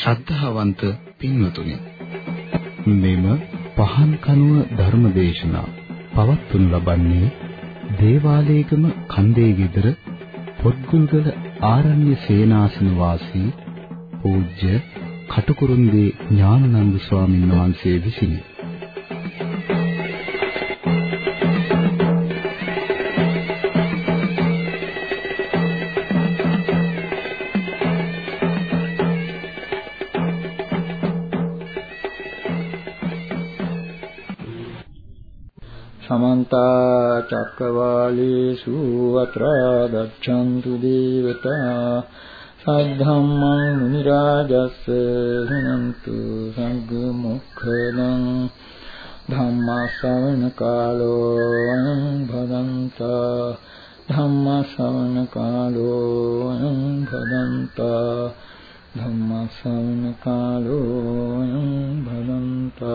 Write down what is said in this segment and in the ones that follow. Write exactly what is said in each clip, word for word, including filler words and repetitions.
ශ්‍රද්ධාවන්ත පින්වතුනි, මෙම පහන් කනුව ධර්මදේශනා පවත්වනු ලබන්නේ දේවාලයේගම කන්දේ ගෙදර පොත්ගුල්ගල ආරණ්‍ය සේනාසන වාසී පූජ්‍ය කටුකුරුන්දී ඥානানন্দ ස්වාමීන් වහන්සේ විසිනි. समन्ता चक्रवालेषु अत्र गच्छन्तु देवता सद्धम्मं मुनिराजस्य शृण्वन्तु सद्गुमुखदं धम्मश्रवणकालो अयं भदन्ता धम्मश्रवणकालो अयं भदन्ता धम्मश्रवणकालो अयं भदन्ता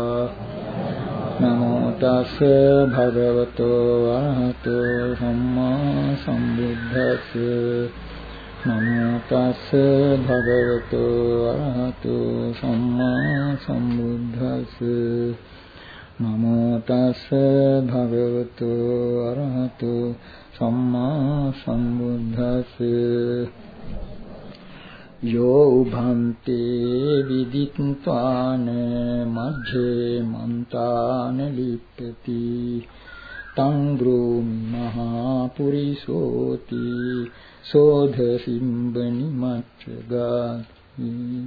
नमो तस् भगवतो अरहतो सम्मा सम्बुद्धस्स नमो तस् भगवतो अरहतो सम्मा सम्बुद्धस्स नमो तस् भगवतो अरहतो सम्मा सम्बुद्धस्स यो उभन्ते विदित्वान मध्ये मन्तान लिप्यति तं ब्रूमि महापुरिसोति සෝධසිම්බනි මච්චගාති.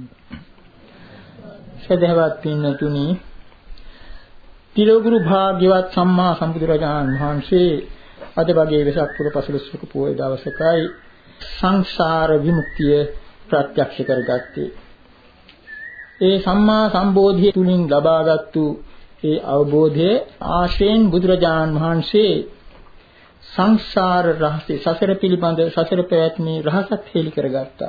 සදහවත් පින්නතුනි, තිලෝගුරු භාග්‍යවත් සම්මා සම්බුදුරජාණන් වහන්සේ අද වගේ වෙසක් පුර පසළොස්වක පොහොය දවසකයි සංසාර විමුක්තිය ප්‍රත්‍යක්ෂ කරගත්තේ. ඒ සම්මා සම්බෝධිය තුලින් ලබාගත්තු ඒ අවබෝධය ආශ්‍රයෙන් බුදුරජාණන් වහන්සේ සංසාර රහසය, සසර පිළිබඳ සසර පැවැත්මේ රහසක් හෙළි කරගත්තා.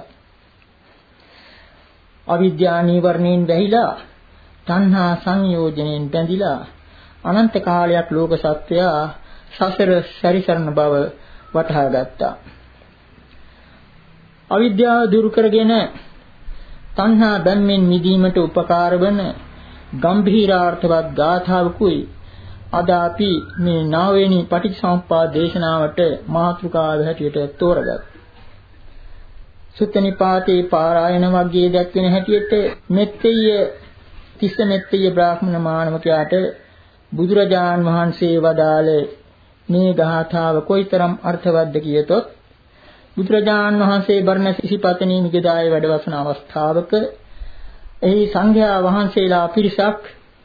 අවිද්‍යා නීවරණයෙන් වැහිලා, තණ්හා සංයෝජනෙන් බැඳිලා අනන්ත කාලයක් ලෝක සත්වයා සසර සැරිසරන බව වටහා ගත්තා. අවිද්‍යාව දුරු කරගෙන තණ්හා බැම්මෙන් මිදීමට උපකාර වන ගම්භීරාර්ථවත් ගාථාවකුයි අද අපි මේ නවවෙනි පටිච්චසමුප්පාද දේශනාවට මාතෘකාව හැටියට තෝරගත්තා. සුත්ත නිපාතේ පාරායන වර්ගයේ දැක්වෙන හැටියට මෙත්තෙය තිස්ස මෙත්තෙය බ්‍රාහ්මණ මානවකයාට බුදුරජාන් වහන්සේ වදාළ මේ ගාථාව කොයිතරම් අර්ථවත්ද කියතොත්, බුදුරජාන් වහන්සේ බර්ණස් ඉසිපතනී මිගදායේ වැඩවසන අවස්ථාවක එහි සංඝයා වහන්සේලා පිරිසක්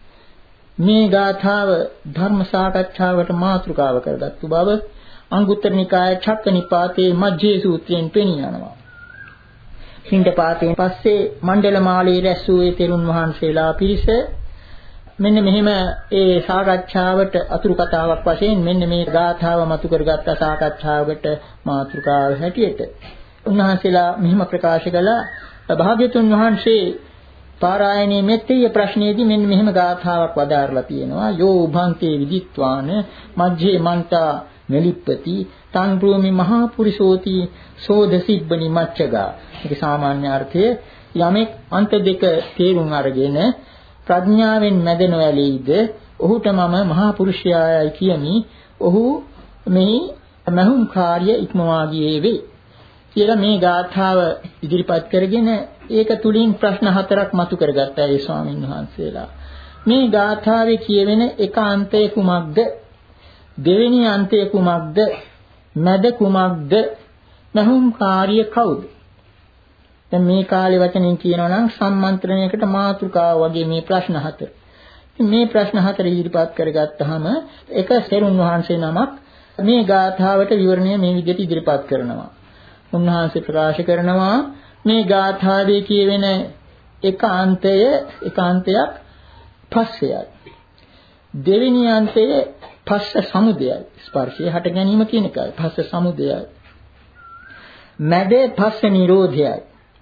මේ ගාථාව ධර්ම සාකච්ඡාවට මාතෘකාව කරගත්තු බව අංගුත්තර නිකාය චක්ක නිපාතේ මජ්ජේ සූත්‍රයෙන් පෙනී යනවා. පින්ඩපාතයෙන් පස්සේ මණ්ඩල මාලයේ රැස් වූ ඒ තෙරුන් වහන්සේලා පිරිස මෙන්න මෙහෙම ඒ සාකච්ඡාවට අතුරු කතාවක් වශයෙන් මෙන්න මේ ගාථාව මතු කරගත්ත සාකච්ඡාවකට මාතෘකාව හැටියට උන්වහන්සේලා මෙහිම ප්‍රකාශ කළා. භාග්‍යතුන් වහන්සේ පාරායනයේ මෙත්තේ ප්‍රශ්නයේදී මෙන්න මෙහෙම ගාථාවක් වදාරලා තියෙනවා. යෝ උභන්තේ විදිත්වාන මජ්ජේ මන්තා මෙලිප්පති තං භූමි මහා පුරිසෝති සෝදසිබ්බනි මච්චගා. මේක සාමාන්‍ය අර්ථය. යමෙක් අන්ත දෙක තේරුම් අරගෙන ප්‍රඥාවෙන් මැදෙන වැලෙයිද ඔහුට මම මහා පුරුෂයායි කියමි. ඔහු මේ මහුම් කාර්ය ඉක්මවා ගියේ වේ කියලා මේ ගාථාව ඉදිරිපත් කරගෙන ඒක තුලින් ප්‍රශ්න හතරක් මතු කරගත්තා ඒ ස්වාමීන් වහන්සේලා. මේ ගාථාවේ කියවෙන එක අන්තය කුමක්ද? දෙවෙනි අන්තය කුමක්ද? මැද කුමක්ද? මහුම් කාර්ය කවුද? දැන් මේ කාලේ වචනෙන් කියනවා නම් සම්මන්ත්‍රණයකට මාතෘකාව වගේ මේ ප්‍රශ්න හතර. මේ ප්‍රශ්න හතර ඉදිරිපත් කරගත්තාම එක සෙරුන් වහන්සේ නමක් මේ ගාථාවට විවරණය මේ විදිහට ඉදිරිපත් කරනවා. උන්වහන්සේ ප්‍රකාශ කරනවා මේ ගාථාවේ කියවෙන එක අන්තය එක අන්තයක් පස්සයයි. දෙවෙනි අන්තය පස්ස සමුදයයි. ස්පර්ශය හට ගැනීම කියන එකයි. පස්ස සමුදයයි. මැද පස්ස නිරෝධයයි.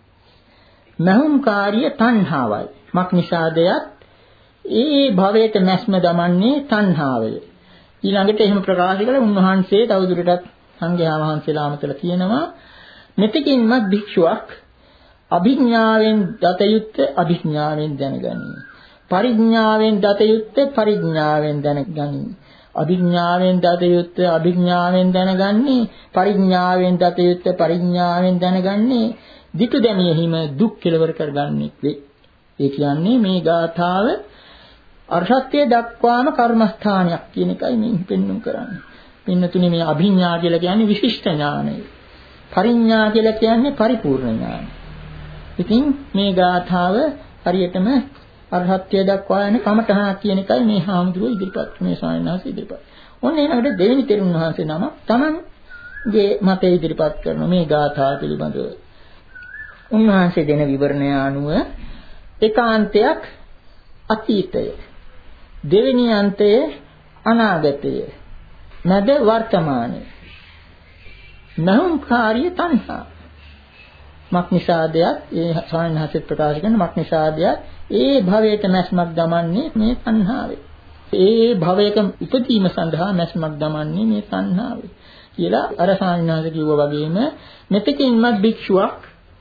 මහුම් කාර්ය තණ්හාවයි. මක් නිසාදයක් ඒ භවයට මැස්ම දමන්නේ තණ්හාවය. ඊළඟට එහෙම ප්‍රකාශ කළ උන්වහන්සේ තවදුරටත් සංඝයා වහන්සේලා අමතලා කියනවා මෙතකින්වත් භික්ෂුවක් අභිඥාවෙන් දත යුත්තේ අභිඥාවෙන් දැනගනි. පරිඥාවෙන් දත යුත්තේ පරිඥාවෙන් දැනගනි. අභිඥාවෙන් දත යුත්තේ අභිඥාවෙන් දැනගන්නේ පරිඥාවෙන් දත යුත්තේ පරිඥාවෙන් දැනගන්නේ ditu දැමියෙහිම දුක් කෙලවර කරගන්නේ වේ. ඒ කියන්නේ මේ ගාථාව අර්ථය දක්වාම කර්මස්ථානයක් කියන එකයි මේ පෙන්වුම් කරන්නේ. පින්නතුනේ මේ අභිඥා කියලා කියන්නේ විශිෂ්ට ඥානය. පරිඥා කියලා කියන්නේ පරිපූර්ණ ඥානය. ඉතින් මේ ගාථාව හරියටම අර්ථය දක්වා යන කමඨහක් කියන එකයි මේ හාමුදුරුවෝ ඉදිරිපත් මේ ස්වාමීන් වහන්සේ ඉදිරිපත්. ඔන්න ඊළඟට දෙවෙනි තෙරුන් වහන්සේ නම තමන්ගේ මතය ඉදිරිපත් කරන මේ ගාථාව පිළිබඳව. උන්වහන්සේ දෙන විවරණය අනුව ඒකාන්තයක් අතීතය, දෙවෙනි අන්තය අනාගතය, මැද වර්තමානය. නහුම්කාරිය තණ්හා. මක්නිසාදයක් ඒ ස්වාමීන් වහන්සේ ප්‍රකාශ කරන මක්නිසාදයක් ඒ භවයට මැස්මක් දමන්නේ මේ තණ්හාවේ. ඒ භවයක ඉපදීම සඳහා මැස්මක් දමන්නේ මේ තණ්හාවේ. කියලා අර ස්වාමීන් වහන්සේ කිව්වා වගේම මෙතකින්වත් භික්ෂුවක්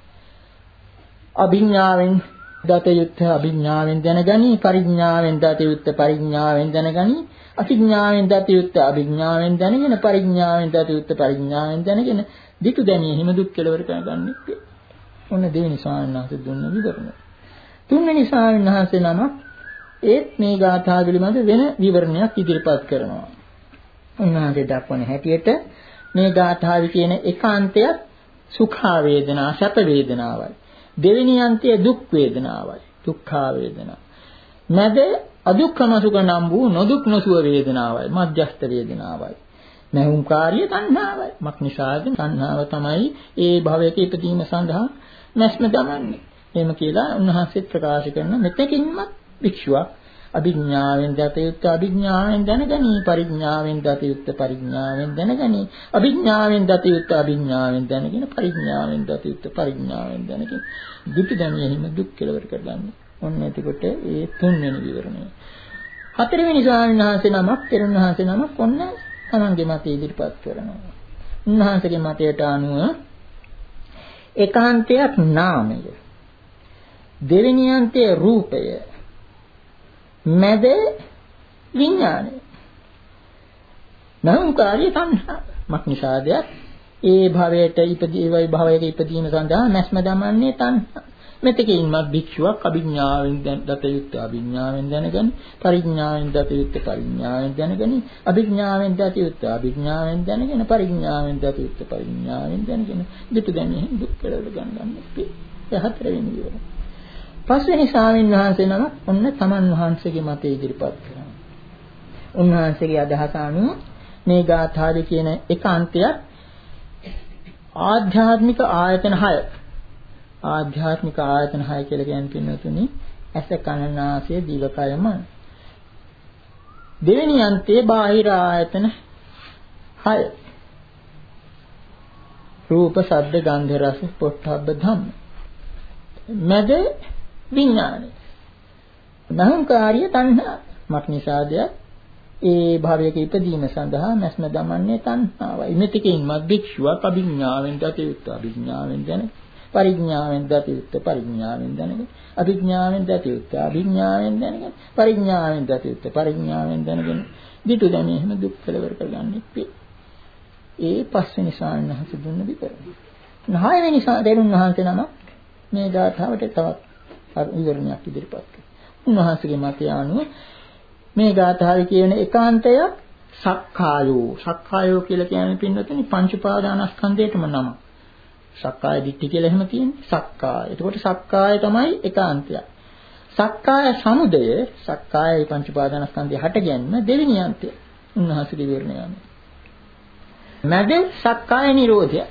අභිඥාවෙන් දත යුත්තේ අභිඥාවෙන් දැනගනි, පරිඥාවෙන් දත යුත්තේ පරිඥාවෙන් දැනගනි, අභිඥාවෙන් දත යුත්තේ අභිඥාවෙන් දැනගෙන, පරිඥාවෙන් දත යුත්තේ පරිඥාවෙන් දැනගෙන ditu දැනිය හිම දුක් කෙලවර කරගන්නේ. ඔන්න දෙවෙනි ස්වාමීන් වහන්සේ දුන්න විවරණය. තුන්වෙනි ස්වාමීන් වහන්සේ නම ඒත් මේ ගාථා පිළිබඳ වෙන විවරණයක් ඉදිරිපත් කරනවා. උන්වහන්සේ දක්වන හැටියට මේ ගාථාවේ කියන ඒකාන්තයක් සුඛ වේදනා, සැප වේදනාවයි. දෙවෙනි අන්තය දුක් වේදනාවයි, දුක්ඛ වේදනා. මැද අදුක්ඛම සුඛ නම් වූ නොදුක් නොසුව වේදනාවයි, මධ්‍යස්ථ වේදනාවයි. නැහුම්කාරිය තණ්හාවයි. මක්නිසාද තණ්හාව තමයි ඒ භවයක ඉපදීම සඳහා මැස්ම දමන්නේ. එහෙම කියලා උන්වහන්සේ ප්‍රකාශ කරන මෙතකින්වත් භික්ෂුවක් අභිඥාවෙන් දත යුත්තේ අභිඥාවෙන් දැනගනි, පරිඥාවෙන් දත යුත්තේ පරිඥාවෙන් දැනගනි, අභිඥාවෙන් දත යුත්තේ අභිඥාවෙන් දැනගෙන, පරිඥාවෙන් දත යුත්තේ පරිඥාවෙන් දැනගෙන දුක් දැනියෙහිම දුක් කෙලවර කරගන්නේ. ඔන්න එතකොට ඒ තුන්වෙනි විවරණය. හතරවෙනි ස්වාමීන් වහන්සේ නමක්, තෙරුන් වහන්සේ නමක් ඔන්න තමන්ගේ මතය ඉදිරිපත් කරනවා. උන්වහන්සේගේ මතයට අනුව ඒකාන්තයක් නාමය, දෙවෙනි අන්තය රූපය, මැද විඥානය. නහුම්කාරිය තණ්හා. මක්නිසාදයක් ඒ භවයට ඉපදී වයි භවයක ඉපදීම සඳහා නැස්ම දමන්නේ තණ්හා. මෙතකින්වත් භික්ෂුවක් අභිඥාවෙන් දත යුත්තේ අභිඥාවෙන් දැනගනි, පරිඥාවෙන් දත යුත්තේ පරිඥාවෙන් දැනගනි, අභිඥාවෙන් දත යුත්තේ අභිඥාවෙන් දැනගෙන, පරිඥාවෙන් දත යුත්තේ පරිඥාවෙන් දැනගෙන දුක දැනෙන දුක් කෙලවර ගන්නන්නේ. ඒ හතරවෙනි විවරණය. පස්වෙනි ස්වාමීන් වහන්සේ නම ඔන්න තමන් වහන්සේගේ මතය ඉදිරිපත් කරනවා. උන්වහන්සේගේ අදහස අනුව මේ ගාථාවේ කියන ඒකාන්තයක් ආධ්‍යාත්මික ආයතන හය. ආධ්‍යාත්මික ආයතන හය කියලා කියන්නේ පින්නතුනි ඇස, කන, නාසය, දිව, කය, මන. දෙවෙනි අන්තයේ බාහිර ආයතන හය. රූප, ශබ්ද, ගන්ධ, රස, පොට්ටබ්බ ධම්ම. මැද විඥානය. නහංකාරිය තණ්හා. මක්නිසාදය ඒ භවයක ඉපදීම සඳහා නැස්ම දමන්නේ තණ්හාවයි. මෙතකින්වත් භික්ෂුවක් අභිඥාවෙන් දත යුත්තේ අභිඥාවෙන් දැන, පරිඥාවෙන් දත යුත්තේ පරිඥාවෙන් දැනගෙන, අභිඥාවෙන් දත යුත්තේ අභිඥාවෙන් දැනගෙන, පරිඥාවෙන් දත යුත්තේ පරිඥාවෙන් දැනගෙන ditu දැනේ එහෙම දුක් කෙලවර කරගන්නේ. ඒ පස්වෙනි ස්වාමීන් වහන්සේ දුන්න විතරයි. නහයවෙනි දෙරුන් වහන්සේ නම මේ ගාථාවට තවත් විවරණයක් ඉදිරිපත් කළා. උන්වහන්සේගේ මතය අනුව මේ ගාථාවේ කියන ඒකාන්තය සක්කායෝ. සක්කායෝ කියලා කියන්නේ පින්නතුනි පංච උපාදානස්කන්ධයටම නම. සක්කාය දිට්ඨි කියලා එහෙම තියෙන්නේ. සක්කාය. එතකොට සක්කාය තමයි ඒකාන්තය. සක්කාය සමුදය, සක්කාය පංච උපාදානස්කන්ධය හටගැන්ම දෙවෙනි අන්තය. උන්වහන්සේගේ විවරණය අනුව. මැද සක්කාය නිරෝධය.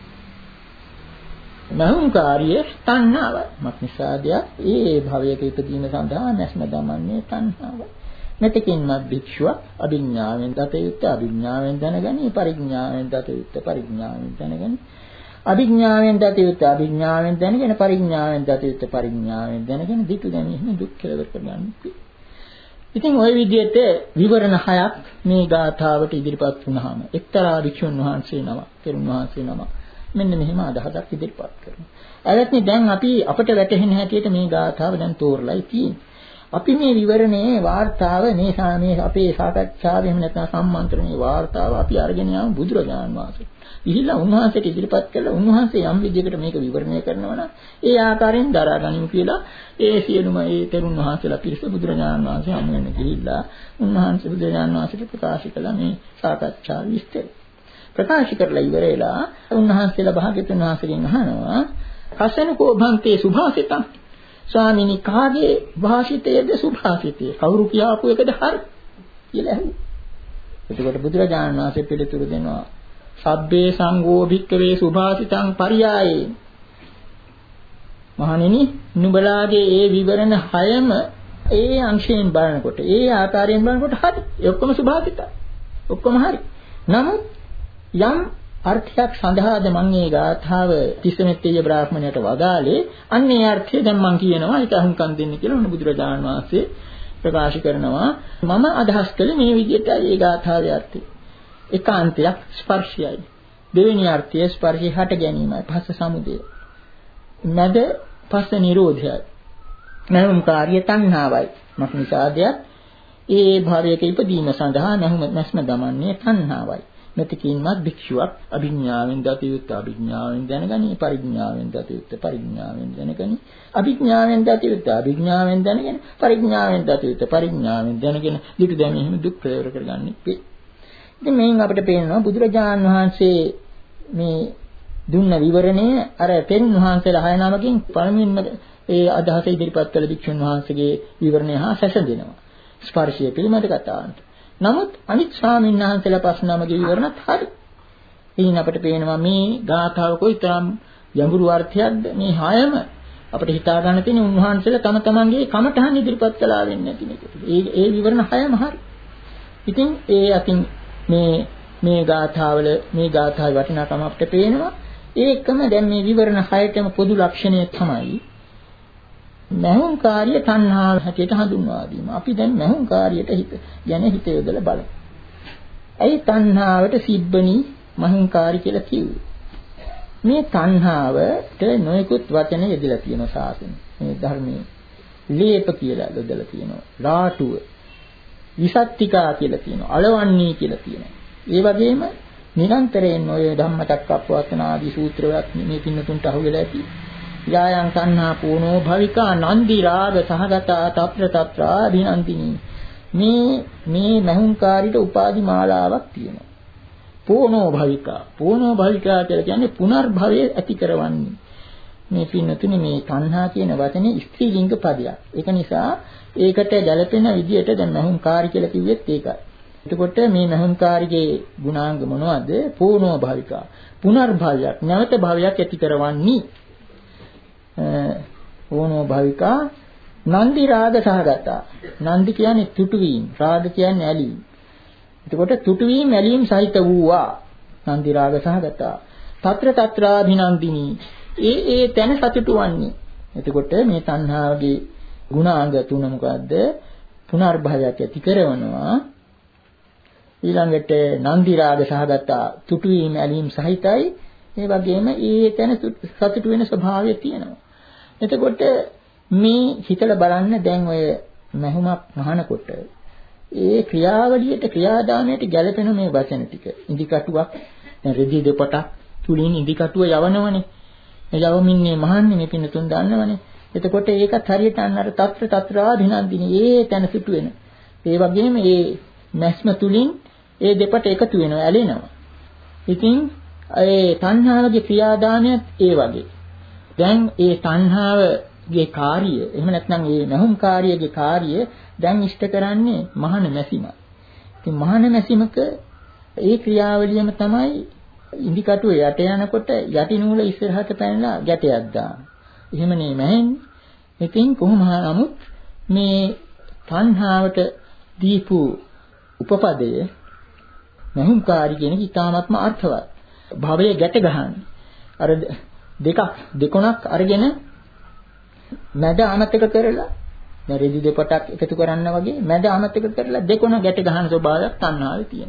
නහුම්කාරිය තණ්හාව. මක්නිසාදය ඒ භවයක ඉපදීම සඳහා නැස්ම දමන්නේ තණ්හාව. මෙතකින්වත් භික්ෂුවක් අභිඥාවෙන් දත යුත්තේ අභිඥාවෙන් දැනගනි, පරිඥාවෙන් දත යුත්තේ පරිඥාවෙන් දැනගනි, අභිඥාවෙන් දත යුත්තේ අභිඥාවෙන් දැනගෙන, පරිඥාවෙන් දත යුත්තේ පරිඥාවෙන් දැනගෙන ditu දැනීම දුක් කෙලවර කරගන්නේ. ඉතින් ওই විදිහට විවරණ හයක් මේ ගාථාවට ඉදිරිපත් වුණාම එක්තරා භික්ෂුන් වහන්සේ නම, තෙරුන් වහන්සේ නම මෙන්න මෙහෙම අදහසක් ඉදිරිපත් කරනවා. ඇවැත්නි දැන් අපි අපිට වැටහෙන හැටියට මේ ගාථාව දැන් තෝරලායි තියෙන්නේ. අපි මේ විවරණයේ වාර්තාව මේ මේ අපේ සාකච්ඡාවේ එහෙම නැත්නම් සම්මන්ත්‍රණයේ වාර්තාව අපි අරගෙන යමු බුදුරජාණන් වහන්සේ. ගිහිල්ලා උන්වහන්සේට ඉදිරිපත් කළා උන්වහන්සේ යම් විදිහකට මේක විවරණය කරනවා නම් ඒ ආකාරයෙන් දරා ගනිමු කියලා ඒ සියලුම ඒ තෙරුන් වහන්සේලා පිරිස බුදුරජාණන් වහන්සේ හමු වෙන ගිහිල්ලා උන්වහන්සේ බුදුරජාණන් වහන්සේට ප්‍රකාශ කළා මේ සාකච්ඡා විස්තර. ප්‍රකාශ කරලා ඉවරලා උන්වහන්සේලා භාග්‍යවතුන් වහන්සේගෙන් අහනවා කසනකෝ භන්තේ සුභාසිතං ස්වාමීනි කාගේ භාෂිතයේද සුභාසිතය කවුරු කියාපු එකද හරි කියලා අහුවා. එතකොට බුදුරජාණන් වහන්සේ පිළිතුරු දෙනවා සබ්බේ සංඝෝ භික්ඛවේ සුභාසිතං පරියායේ. මහණෙනි නුඹලාගේ ඒ විවරණ හයම ඒ අංශයෙන් බලනකොට ඒ ආකාරයෙන් බලනකොට හරි. ඒ ඔක්කොම සුභාසිතයි. ඔක්කොම හරි. නමුත් යම් අර්ථයක් සඳහාද මම මේ ගාථාව තිස්සමෙත්තේ බ්‍රාහ්මණයට වදාලේ අන්නේ අර්ථය දැන් මම කියනවා ඒක අහුම්කම් දෙන්න කියලා උන් බුදුරජාණන් වහන්සේ ප්‍රකාශ කරනවා මම අදහස් කළේ මේ විදිහටයි මේ ගාථාවේ අර්ථය. ඒකාන්තයක් ස්පර්ශයයි. දෙවෙනි අර්ථය ස්පර්ශය හට ගැනීමයි පස්ස සමුදය. නැද පස්ස නිරෝධයයි. නැවුම් කාර්ය තණ්හාවයි. මක්නිසාදයක් ඒ භාවයක ඉපදීම සඳහා නැහුම නැස්ම දමන්නේ තණ්හාවයි. මෙතකින්වත් භික්ෂුවක් අභිඥාවෙන් දතියුත් අභිඥාවෙන් දැනගනි පරිඥාවෙන් දතියුත් පරිඥාවෙන් දැනගනි අභිඥාවෙන් දතියුත් අභිඥාවෙන් දැනගෙන පරිඥාවෙන් දතියුත් පරිඥාවෙන් දැනගෙන ඊට දැන් එහෙම දුක් ප්‍රයෝග කරගන්නේ. ඉතින් මේන් අපිට පේනවා බුදුරජාණන් වහන්සේ මේ දුන්න විවරණය අර තෙන් වහන්සේලා හය නමකින් පළමුවෙන්ම ඒ අදහස ඉදිරිපත් කළ භික්ෂුන් වහන්සේගේ විවරණය හා සැසඳෙනවා. ස්පර්ශය පිළිබඳ කතාවන්ට. නමුත් අනිත් ස්වාමීන් වහන්සේලා පස් නමගේ විවරණත් හරි. ඉතින් අපිට පේනවා මේ ගාථාව කොයිතරම් යඹුරු අර්ථයක්ද මේ හයම අපිට හිතා ගන්න තියෙන උන්වහන්සේලා තම තමන්ගේ කමඨහන් ඉදිරිපත් කළා වෙන්නේ නැති නේද? ඒ ඒ විවරණ හයම හරි. ඉතින් ඒ අතින් මේ මේ ගාථාවල මේ ගාථාවේ වටිනාකම අපිට පේනවා. ඒකම දැන් මේ විවරණ හයටම පොදු ලක්ෂණය තමයි මහුම් කාර්ය තණ්හාව හැටියට හඳුන්වා දීම. අපි දැන් මහුම් කාර්යයට හිත ගැන හිත යොදලා බලමු. ඇයි තණ්හාවට සිබ්බනි මහුම් කාර්ය කියලා කිව්වේ? මේ තණ්හාවට නොයෙකුත් වචන යෙදලා තියෙනවා සාසනෙ. මේ ධර්මයේ ලේප කියලා යොදලා තියෙනවා. රාටුව, විසත්තිකා කියලා තියෙනවා. අලවන්නේ කියලා තියෙනවා. ඒ වගේම නිරන්තරයෙන් ඔය ධම්මචක්කප්පවත්තන ආදී සූත්‍රවලත් මේ පින්නතුන්ට අහුවෙලා ඇති. යායන් තණ්හා පූර්ණෝ භවිකා නන්දි රාග සහගතා తත්‍ර తත්‍රා අභිනන්දිනී. මේ මේ මහුංකාරීට උපාදි මාලාවක් තියෙනවා. පූර්ණෝ භවිකා. පූර්ණෝ භවිකා කියලා කියන්නේ පුනර්භවයේ ඇති කරවන්නේ. මේ පින්නතුනේ මේ තණ්හා කියන වචනේ ස්ත්‍රී ලිංග පදයක්. ඒක නිසා ඒකට ගැළපෙන විදිහට දැන් මහුංකාරී කියලා කිව්වෙත් ඒකයි. එතකොට මේ මහුංකාරීගේ ගුණාංග මොනවද? පූර්ණෝ භවිකා. පුනර්භවයක්, නැවත භවයක් ඇති කරවන්නේ. ඕනෝ භවිකා නන්දි රාග සහගතා. නන්දි කියන්නේ තුටු වීම, රාග කියන්නේ ඇලීම. එතකොට තුටු වීම ඇලීම සහිත වූවා නන්දි රාග සහගතා. తත්‍ර తත්‍රාභිනන්දිනී. ඒ ඒ තැන සතුටු වන්නේ. එතකොට මේ තණ්හාවගේ ගුණාංග තුන මොකද්ද? පුනර්භවයක් ඇති කරනවා. ඊළඟට නන්දි රාග සහගතා තුටු වීම ඇලීම සහිතයි. ඒ වගේම ඒ තැන සතුටු වෙන ස්වභාවය තියෙනවා. එතකොට මේ හිතලා බලන්න දැන් ඔය මහුමක් මහනකොට ඒ ක්‍රියාවලියට ක්‍රියාදාමයට ගැලපෙන මේ වචන ටික ඉදිකටුවක් දැන් රෙදි දෙපටක් තුලින් ඉදිකටුව යවනවනේ. ඒ යවමින්නේ මහන්නේ මේ පින්නතුන් දන්නවනේ. එතකොට ඒකත් හරියට අන්න අර తත්‍ර తත්‍රාභිනන්දිනී ඒ තැන සුටු වෙන. ඒ වගේම ඒ මැස්ම තුලින් ඒ දෙපට එකතු වෙනවා, ඇලෙනවා. ඉතින් ඒ තණ්හාවගේ ක්‍රියාදාමයත් ඒ වගේ. දැන් ඒ තණ්හාවගේ කාර්යය, එහෙම නැත්නම් ඒ නැහුම් කාර්යයේ කාර්යය දැන් ඉෂ්ට කරන්නේ මහාන මැසීම. ඉතින් මහාන මැසීමක ඒ ක්‍රියාවලියම තමයි ඉදිකටුව යට යනකොට යටි නූල ඉස්සරහට පැනලා ගැටයක් දාන. එහෙමනේ මෑන්නේ. ඉතින් කොහොම නමුත් මේ තණ්හාවට දීපු උපපදය නැහුම් කාර්ය කියන ඉතාමත්ම අර්ථවත්. භවයේ ගැට ගහන්නේ. අර දෙකක් දෙකොණක් අරගෙන මැද අමතක කරලා දැන් රෙදි දෙපටක් එකතු කරන්න වගේ මැද අමතක කරලා දෙකොණ ගැට ගහන ස්වභාවයක් තණ්හාවේ තියෙනවා.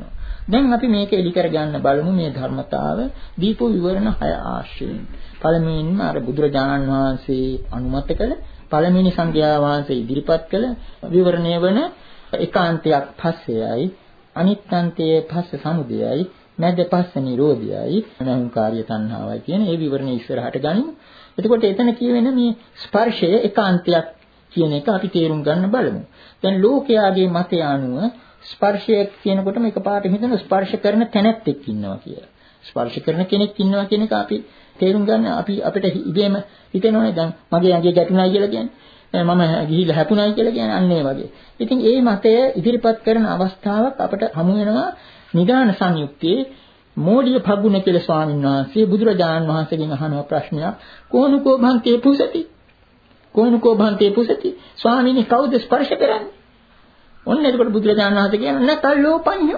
දැන් අපි මේක එලි කර ගන්න බලමු මේ ධර්මතාව දීපෝ විවරණ හය ආශ්‍රයෙන්. පළමුවෙන්ම අර බුදුරජාණන් වහන්සේ අනුමත කළ පළමුවෙනි සංඝයා වහන්සේ ඉදිරිපත් කළ විවරණය වන ඒකාන්තයක් පස්සෙයයි අනිත්‍යන්තයේ පස්ස සමුදයයි මැද පස්ස නිරෝධයයි අනහංකාරිය තණ්හාවයි කියන ඒ විවරණය ඉස්සරහට ගනිමු. එතකොට එතන කියවෙන මේ ස්පර්ශය ඒකාන්තයක් කියන එක අපි තේරුම් ගන්න බලමු. දැන් ලෝකයාගේ මතය අනුව ස්පර්ශය කියනකොටම එකපාරට හිතන ස්පර්ශ කරන තැනැත්තෙක් ඉන්නවා කියලා. ස්පර්ශ කරන කෙනෙක් ඉන්නවා කියන එක අපි තේරුම් ගන්න අපි අපිට ඉබේම හිතෙනවනේ දැන් මගේ ඇඟේ ගැටුණා කියලා කියන්නේ. මම ගිහිල්ලා හැපුණායි කියලා කියන්නේ අන්න ඒ වගේ. ඉතින් ඒ මතය ඉදිරිපත් කරන අවස්ථාවක් අපට හමු වෙනවා නිදාන සංයුත්තේ මෝඩිය පග්ගුණ කියලා ස්වාමීන් වහන්සේ බුදුරජාණන් වහන්සේගෙන් අහන ප්‍රශ්නයක් කොහොනුකෝ භන්තේ පුසති කොහොනුකෝ භන්තේ පුසති ස්වාමීනි කවුද ස්පර්ශ කරන්නේ? ඔන්න එතකොට බුදුරජාණන් වහන්සේ කියනවා නකල්ලෝපඤ්ඤෝ.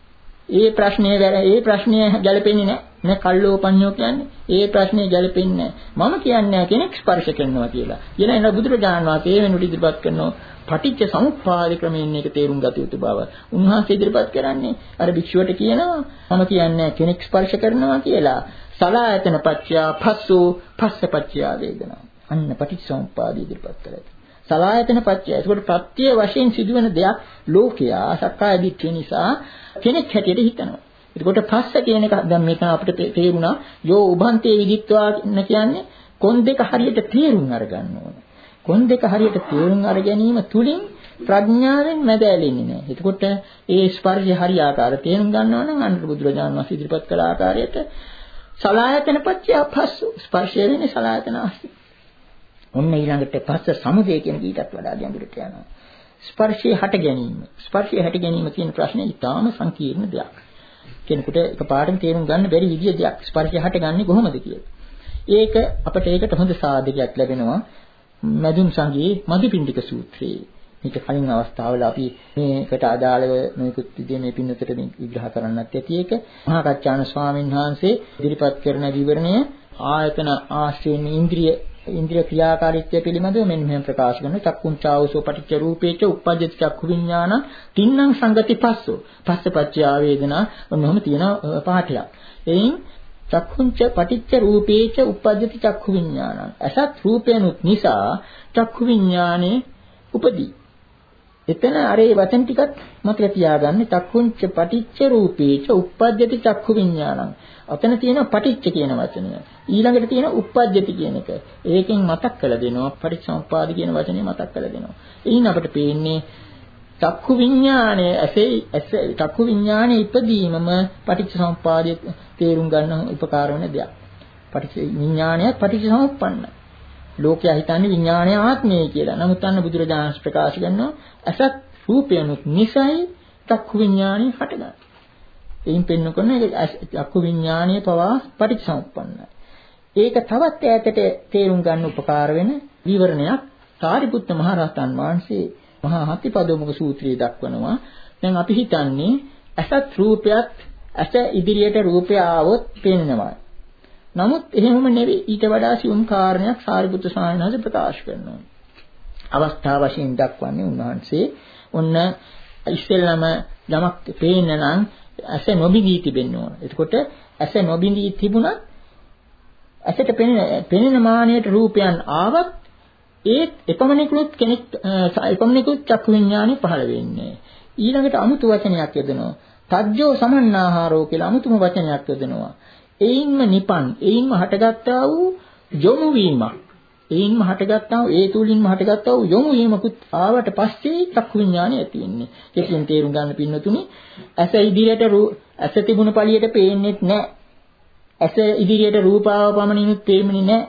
ඒ ප්‍රශ්නේ වැර ඒ ප්‍රශ්නේ ගැලපෙන්නේ නැහැ. නේ කල්ලෝපඤ්ඤෝ කියන්නේ ඒ ප්‍රශ්නේ ගැලපෙන්නේ නැහැ. මම කියන්නේ කෙනෙක් ස්පර්ශ කරනවා කියලා. කියන එන බුදුරජාණන් වහන්සේ ඒ වෙනුවට ඉදිරිපත් කරනවා පටිච්ච සමුප්පාද ක්‍රමයෙන් මේක තේරුම් ගත යුතු බව. උන්වහන්සේ ඉදිරිපත් කරන්නේ අර භික්ෂුවට කියනවා මම කියන්නේ කෙනෙක් ස්පර්ශ කරනවා කියලා. සලආයතන පච්චයා පස්සෝ පස්ස පච්චයා වේදනා. අන්න පටිච්ච සමුප්පාද ඉදිරිපත් කරලා. සලආයතන පත්‍ය. ඒකට ප්‍රත්‍ය වශයෙන් සිදුවෙන දෙයක් ලෝකයා සක්කාය දිට්ඨිය නිසා කෙනෙක් හැටියට හිතනවා. ඒකට පස්ස කියන එක දැන් මේක අපිට තේරුණා යෝ උභන්තේ විදිත්වා කියන්නේ කොන් දෙක හරියට තේරුම් අරගන්න ඕන. කොන් දෙක හරියට තේරුම් අර ගැනීම තුලින් ප්‍රඥාවෙන් මැද ඇලෙන්නේ නැහැ. ඒකට ඒ ස්පර්ශය හරි ආකාර තේරුම් ගන්නවා නම් අනුර බුදුරජාණන් වහන්සේ ඉදිරිපත් කළ ආකාරයට සලආයතන පත්‍ය පස්ස ස්පර්ශය වෙන්නේ සලආයතන ආශ්‍රය. ඔන්න ඊළඟට පස්ස සමුදය කියන කීටත් වඩා ගැඹුරට යනවා. ස්පර්ශයේ හට ගැනීම. ස්පර්ශයේ හට ගැනීම කියන ප්‍රශ්නේ ඊටාම සංකීර්ණ දෙයක්. කෙනෙකුට එකපාරටම තේරුම් ගන්න බැරි විදිය දෙයක්. ස්පර්ශය හටගන්නේ කොහොමද කියලා. ඒක අපිට ඒකට හොඳ සාධකයක් ලැබෙනවා මදුන් සංගයේ මදුපිණ්ඩික සූත්‍රයේ. මේක කලින් අවස්ථාවල අපි මේකට අදාළව මේකුත් විදිහේ මේ පින්නතට විග්‍රහ කරන්නත් ඇති ඒක. මහා කච්චාන ස්වාමීන් වහන්සේ ඉදිරිපත් කරන විවරණය ආයතන ආශ්‍රයෙන් ඉන්ද්‍රිය ඉන්ද්‍රිය ක්‍රියාකාරීත්වය පිළිබඳව මෙන්න මෙහෙම ප්‍රකාශ කරනවා චක්කුංචාවසෝ පටිච්ච රූපේච උප්පජ්ජති චක්ඛු විඥාන තින්නම් සංගති පස්සෝ පස්සපච්චය වේදනා ඔන්නෝම තියෙන පාඨයක්. එයින් චක්කුංච පටිච්ච රූපේච උප්පජ්ජති චක්ඛු විඥාන අසත් රූපේනුත් නිසා චක්ඛු විඥානේ උපදී. එතන අර ඒ වචන ටිකත් මතක තියාගන්න චක්කුංච පටිච්ච රූපේච උප්පජ්ජති චක්ඛු විඥානං. අතන තියෙන පටිච්ච කියන වචනය. ඊළඟට තියෙන උප්පජ්ජති කියන එක. ඒකෙන් මතක් කරලා දෙනවා පටිච්චසමුප්පාද කියන වචනේ මතක් කරලා දෙනවා. එයින් අපිට පේන්නේ චක්ඛු විඥානයේ ඇසේ ඇස චක්ඛු විඥානයේ ඉදීමම පටිච්චසමුප්පාදයේ තේරුම් ගන්න උපකාර වෙන දෙයක්. පටිච්ච විඥානය පටිච්චසමුප්පන්නයි. ලෝකයා හිතන්නේ විඥානය ආත්මය කියලා. නමුත් අන්න බුදුරජාණන් ප්‍රකාශ කරනවා අසත් රූපයනුත් නිසයි චක්ඛු විඥානය හටගන්නේ. එයින් පෙන්වන චක්ඛු විඥානය පවා පටිච්චසමුප්පන්නයි. ඒක තවත් ඈතට තේරුම් ගන්න උපකාර වෙන විවරණයක් සාරිපුත්ත මහ රහතන් වහන්සේ මහා හත්තිපදෝමුඛ සූත්‍රයේ දක්වනවා. දැන් අපි හිතන්නේ අසත් රූපයක් ඇස ඉදිරියට රූපය ආවොත් පේනවා. නමුත් එහෙමම නෙවෙයි ඊට වඩා සියුම් කාරණයක් සාරිපුත්‍ර ස්වාමීන් වහන්සේ ප්‍රකාශ කරනවා. අවස්ථා වශයෙන් දක්වන්නේ උන්වහන්සේ ඔන්න ඉස්සෙල්ලාම යමක් පේන්න නම් ඇස නොබිඳී තිබෙන්න ඕන. එතකොට ඇස නොබිඳී තිබුණත් ඇසට පෙනෙන පෙනෙන මානයට රූපයන් ආවත් ඒත් එපමණෙකුත් කෙනෙක් එපමණෙකුත් චක්කු විඥානෙ පහළ වෙන්නේ. ඊළඟට අමුතු වචනයක් යොදනවා. තජ්ජෝ සමන්නාහාරෝ කියලා අමුතුම වචනයක් යොදනවා. එයින්ම නිපන් එයින්ම හටගත්තා වූ යොමු වීමක්. එයින්ම හටගත්තා වූ ඒ තුලින්ම හටගත්තා වූ යොමු වීමකුත් ආවට පස්සේ චක්කු විඥානය ඇති වෙන්නේ. ඒකෙන් තේරුම් ගන්න පින්නතුනි ඇස ඉදිරියට ඇස තිබුණ පළියට පේන්නේත් නැහැ. ඇස ඉදිරියට රූපාව පමණිනුත් පේන්නේ නැහැ.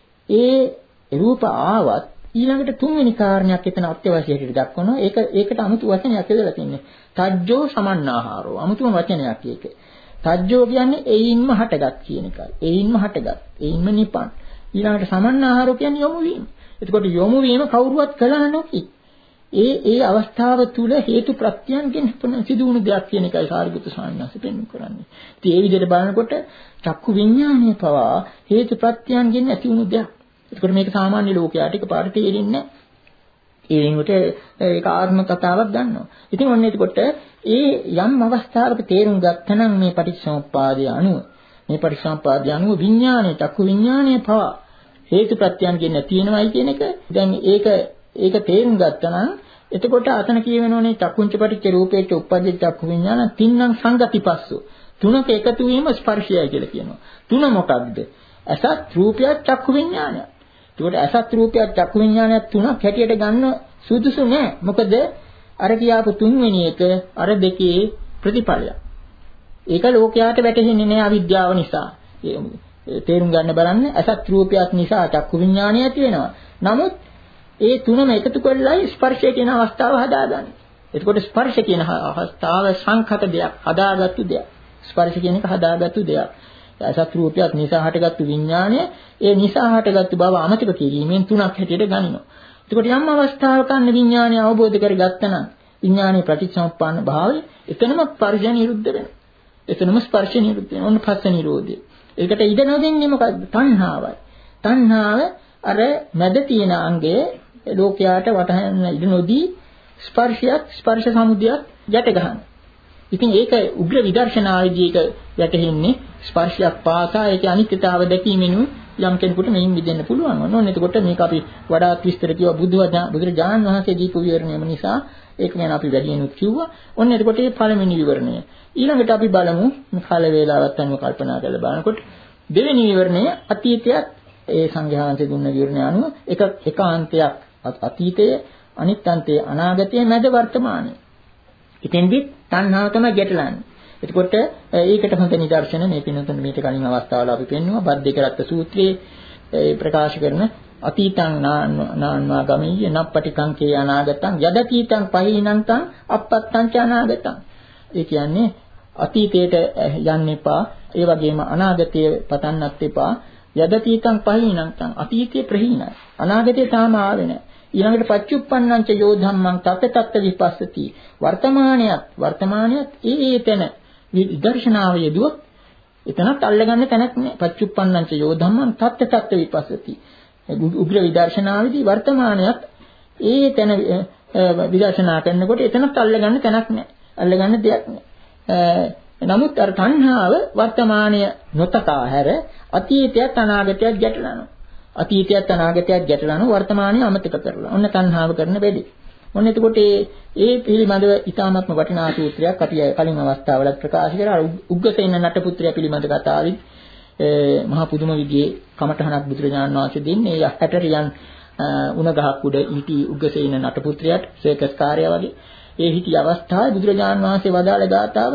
ඒ රූප ආවත් ඊළඟට තුන්වෙනි කාරණයක් එතන අත්‍යවශ්‍ය හැටියට දක්වනවා. ඒක ඒකට අමුතු වචනයක් යොදලා තින්නේ. තජ්ජෝ සමන්නාහාරෝ. අමුතුම වචනයක් ඒක. තජ්ජෝ කියන්නේ එයින්ම හටගත් කියන එකයි. එයින්ම හටගත්. එයින්ම නිපන්. ඊළඟට සමන්නාහාරෝ කියන්නේ යොමු වීම. එතකොට යොමු වීම කවුරුවත් කළා නොකි. ඒ ඒ අවස්ථාව තුල හේතු ප්‍රත්‍යයන්ගෙන් සිදු වුණු දෙයක් කියන එකයි සාරිපුත්‍ර ස්වාමීන් වහන්සේ පෙන්වු කරන්නේ. ඉතින් ඒ විදිහට බලනකොට චක්කු විඥානය පවා හේතු ප්‍රත්‍යයන්ගෙන් ඇති වුණු දෙයක්. එතකොට මේක සාමාන්‍ය ලෝකයාට එකපාරට තේරෙන්නේ නැහැ. ඒ වෙනුවට ඒක ආත්ම කතාවක් ගන්නවා. ඉතින් ඔන්න එතකොට ඒ යම් අවස්ථාවක තේරුම් ගත්තනම් මේ පටිච්චසමුප්පාදය අනුව මේ පටිච්චසමුප්පාදය අනුව විඥානයේ චක්කු විඥානයේ පවා හේතු ප්‍රත්‍යයන්ගෙන් තියෙනවයි කියන එක දැන් ඒක ඒක තේරුම් ගත්තනම් එතකොට අතන කියවෙනෝනේ චක්කුංච පටිච්ච රූපේට උප්පජ්ජ චක්කු විඥාන තින්නම් සංගතිපස්සු තුනක එකතු වීම ස්පර්ශයයි කියලා කියනවා. තුන මොකක්ද? අසත් රූපයක් චක්කු විඥානය. ඒකට අසත් රූපයක් චක්කු විඥානයක් තුනක් හැටියට ගන්න සුදුසු නෑ. මොකද අර කියාපු තුන්වෙනි එක අර දෙකේ ප්‍රතිඵලයක්. ඒක ලෝකයට වැටහෙන්නේ නෑ අවිද්‍යාව නිසා. තේරුම් ගන්න බලන්න අසත් රූපයක් නිසා චක්කු විඥානය ඇති වෙනවා. නමුත් ඒ තුනම එකතු කරලායි ස්පර්ශය කියන අවස්ථාව හදාගන්නේ. එතකොට ස්පර්ශ කියන අවස්ථාව සංඛත දෙයක්, හදාගත්තු දෙයක්. ස්පර්ශ කියන එක හදාගත්තු දෙයක්. අසත් රූපයක් නිසා හටගත්තු විඥානය ඒ නිසා හටගත්තු බව අමතක කිරීමෙන් තුනක් හැටියට ගනිනවා. එතකොට යම් අවස්ථාවක අන්න විඥානය අවබෝධ කරගත්තා නම් විඥානයේ ප්‍රතිසම්පන්න භාවය එතනම ස්පර්ශ නිරුද්ධ වෙනවා. එතනම ස්පර්ශ නිරුද්ධ වෙනවා. ඔන්න පස්ස නිරෝධය. ඒකට ඉඩ නොදෙන්නේ මොකද්ද? තණ්හාවයි. තණ්හාව අර මැද තියෙන අංගයේ ලෝකයාට වටහන්න ඉඩ නොදී ස්පර්ශයක් ස්පර්ශ සමුදයක් යට ගන්න. ඉතින් ඒක උග්‍ර විදර්ශනාවේදී ඒක වැටෙන්නේ ස්පර්ශයක් පාසා ඒකේ අනිත්‍යතාව දැකීමෙන් යම් කෙනෙකුට මෙයින් මිදෙන්න පුළුවන්. ඕන එතකොට මේක අපි වඩාත් විස්තර කිව්වා බුදුරජාණන් වහන්සේ දීපු විවරණයම නිසා ඒක ගැන අපි වැඩියෙනුත් කිව්වා. ඔන්න එතකොට මේ පළවෙනි විවරණය. ඊළඟට අපි බලමු කාල වේලාවත් අනුව කල්පනා කරලා බලනකොට දෙවෙනි විවරණය අතීතයත් ඒ සංඝයාන්සේ දුන්න විවරණය අනුව එක එකාන්තයක් අතීතය අනිත් අන්තය අනාගතය මැද වර්තමානය. ඉතින්දි තණ්හාව තමයි ගැටලන්නේ. එතකොට ඒකට හොඳ නිදර්ශන මේ පින්නතුන් මීට කලින් අවස්ථාවල අපි පෙන්නුවා බද්දේකරත්ත සූත්‍රයේ ප්‍රකාශ කරන අතීතං නාන්වා ගමීය නප්පටිකං කේ අනාගතං යදතීතං පහිනංතං අපත්තං ච අනාගතං. ඒ කියන්නේ අතීතයට යන්න එපා, ඒ වගේම අනාගතය පතන්නත් එපා. යදතීතං පහිනංතං අතීතයේ ප්‍රහීනයි, අනාගතේ තාම ආවේ නැහැ. ඊළඟට පච්චුප්පන්නං ච යෝ ධම්මං තත් තත් විපස්සති. වර්තමානියත් වර්තමානියත් ඒ ඒතන විදර්ශනාව යෙදුවොත් එතනත් අල්ලගන්න තැනක් නෑ. පච්චුප්පන්නං ච යෝ ධම්මං තත් තත් විපස්සති. උග්‍ර විදර්ශනාවේදී වර්තමානියත් ඒ තැන විදර්ශනා කරනකොට එතනත් අල්ලගන්න තැනක් නෑ. අල්ලගන්න දෙයක් නෑ. නමුත් අර තණ්හාව වර්තමානය නොතකා හැර අතීතයත් අනාගතයත් ගැටලනවා. අතීතයත් අනාගතයත් ගැටලනවා වර්තමානය අමතක කරලා. ඔන්න තණ්හාව කරන වැඩි. ඔන්න එතකොට ඒ පිළිබඳව ඊ타ත්ම වටිනා සූත්‍රයක් අපි කලින් අවස්ථාවල ප්‍රකාශ කරා. උග්ගසේන නටපුත්‍රය පිළිබඳ කතාවේ මහා පුදුම විදිහේ කමඨහනක් බුදුරජාණන් වහන්සේ දෙන්නේ. ඒ හැටරියන් උණ ගහක් උඩ ඊටි උග්ගසේන නටපුත්‍රයාට සේකස් කාර්යය වගේ ඒ හිටි අවස්ථාවේ බුදුරජාණන් වහන්සේ වදාළ ගාථාව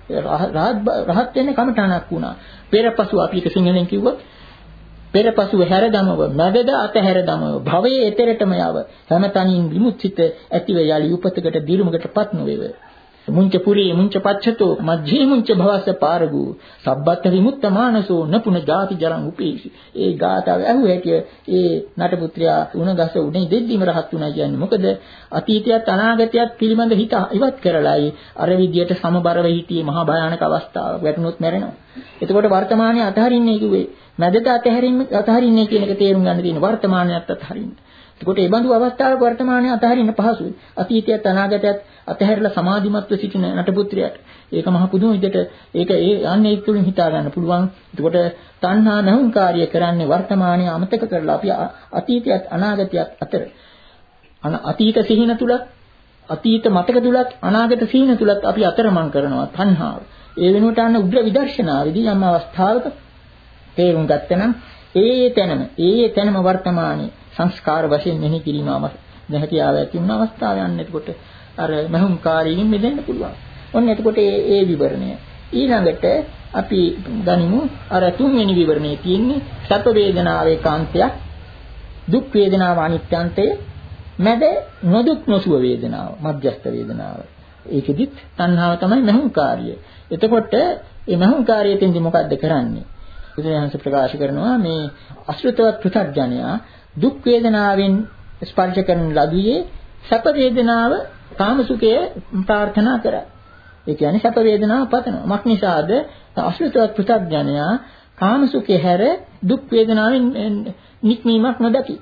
රහත් වෙන්නේ කමඨහනක් වුණා. පෙරපසු අපි එක සිංහලෙන් කිව්වොත් පෙරපසුව හැරදමව මැදද අතහැර දමව භවයේ එතරටම යව හැමතනින් විමුක්තිත ඇතිව යලි උපතකට දිරුමකටපත් නොවේව. මුංච පුරේ මුංච පච්චතෝ මජ්ජේ මුංච භවස පාරගු සබ්බත් විමුක්ත මානසෝ නපුන ජාති ජරං උපේසි. ඒ ගාථාව ඇහුව හැටිය ඒ නටපුත්‍රයා උණගස උනේ දෙද්දිම රහත් වුණා කියන්නේ. මොකද අතීතයත් අනාගතයත් පිළිබඳ හිත ඉවත් කරලායි අර විදියට සමබරව හිටියේ මහා භයානක අවස්ථාවක් වැටුනොත් මැරෙනවා. එතකොට වර්තමානයේ අතහරින්නේ කිව්වේ මැදට අතහැරින්න අතහරින්නේ කියන එක තේරුම් ගන්න තියෙන වර්තමානයත් අතහරින්න. එතකොට මේ බඳු අවස්ථාවක වර්තමානයේ අතහරින්න පහසුයි. අතීතයත් අනාගතයත් අතහැරලා සමාධිමත්ව සිටින නටපුත්‍රයාට ඒක මහ පුදුම විදිහට ඒක ඒ යන්නේ ඒක තුලින් හිතා ගන්න පුළුවන්. එතකොට තණ්හා නැහුම්කාරිය කරන්නේ වර්තමානයේ අමතක කරලා අපි අතීතයත් අනාගතයත් අතර අතීත සිහින තුලත් අතීත මතක තුලත් අනාගත සිහින තුලත් අපි අතරමං කරනවා තණ්හාව. ඒ වෙනුවට අන්න උග්‍ර විදර්ශනාවේදී යම් අවස්ථාවක තේරුම් ගත්තනම් ඒ තැනම ඒ තැනම වර්තමානයේ සංස්කාර වශයෙන් මෙහි කිරීමම නැහැතියාව ඇති වුණ අවස්ථාව යන්නේ. එතකොට අර මහුම්කාරීන් මෙදෙන්න පුළුවන්. ඔන්න එතකොට ඒ ඒ විවරණය ඊළඟට අපි ගනිමු අර තුන්වෙනි විවරණයේ තියෙන්නේ සැප වේදනාවේ කාන්තයක්, දුක් වේදනාව අනිත්‍යන්තය, මැද නොදුක් නොසුව වේදනාව, මධ්‍යස්ථ වේදනාව. ඒකෙදිත් තණ්හාව තමයි මහුම්කාරිය. එතකොට මේ මහුම්කාරියෙන්දි මොකද්ද කරන්නේ? බුදුරජාණන් ප්‍රකාශ කරනවා මේ අසෘතවත් පෘථග්ජනයා දුක් වේදනාවෙන් ස්පර්ශ කරන ලදුවේ සැප වේදනාව කාමසුඛය ප්‍රාර්ථනා කරා. ඒ කියන්නේ සැප වේදනාව පතනවා. මක් නිසාද? අසෘතවත් පෘථග්ජනයා කාමසුඛය හැර දුක් වේදනාවෙන් නික්මීමක් නොදකි.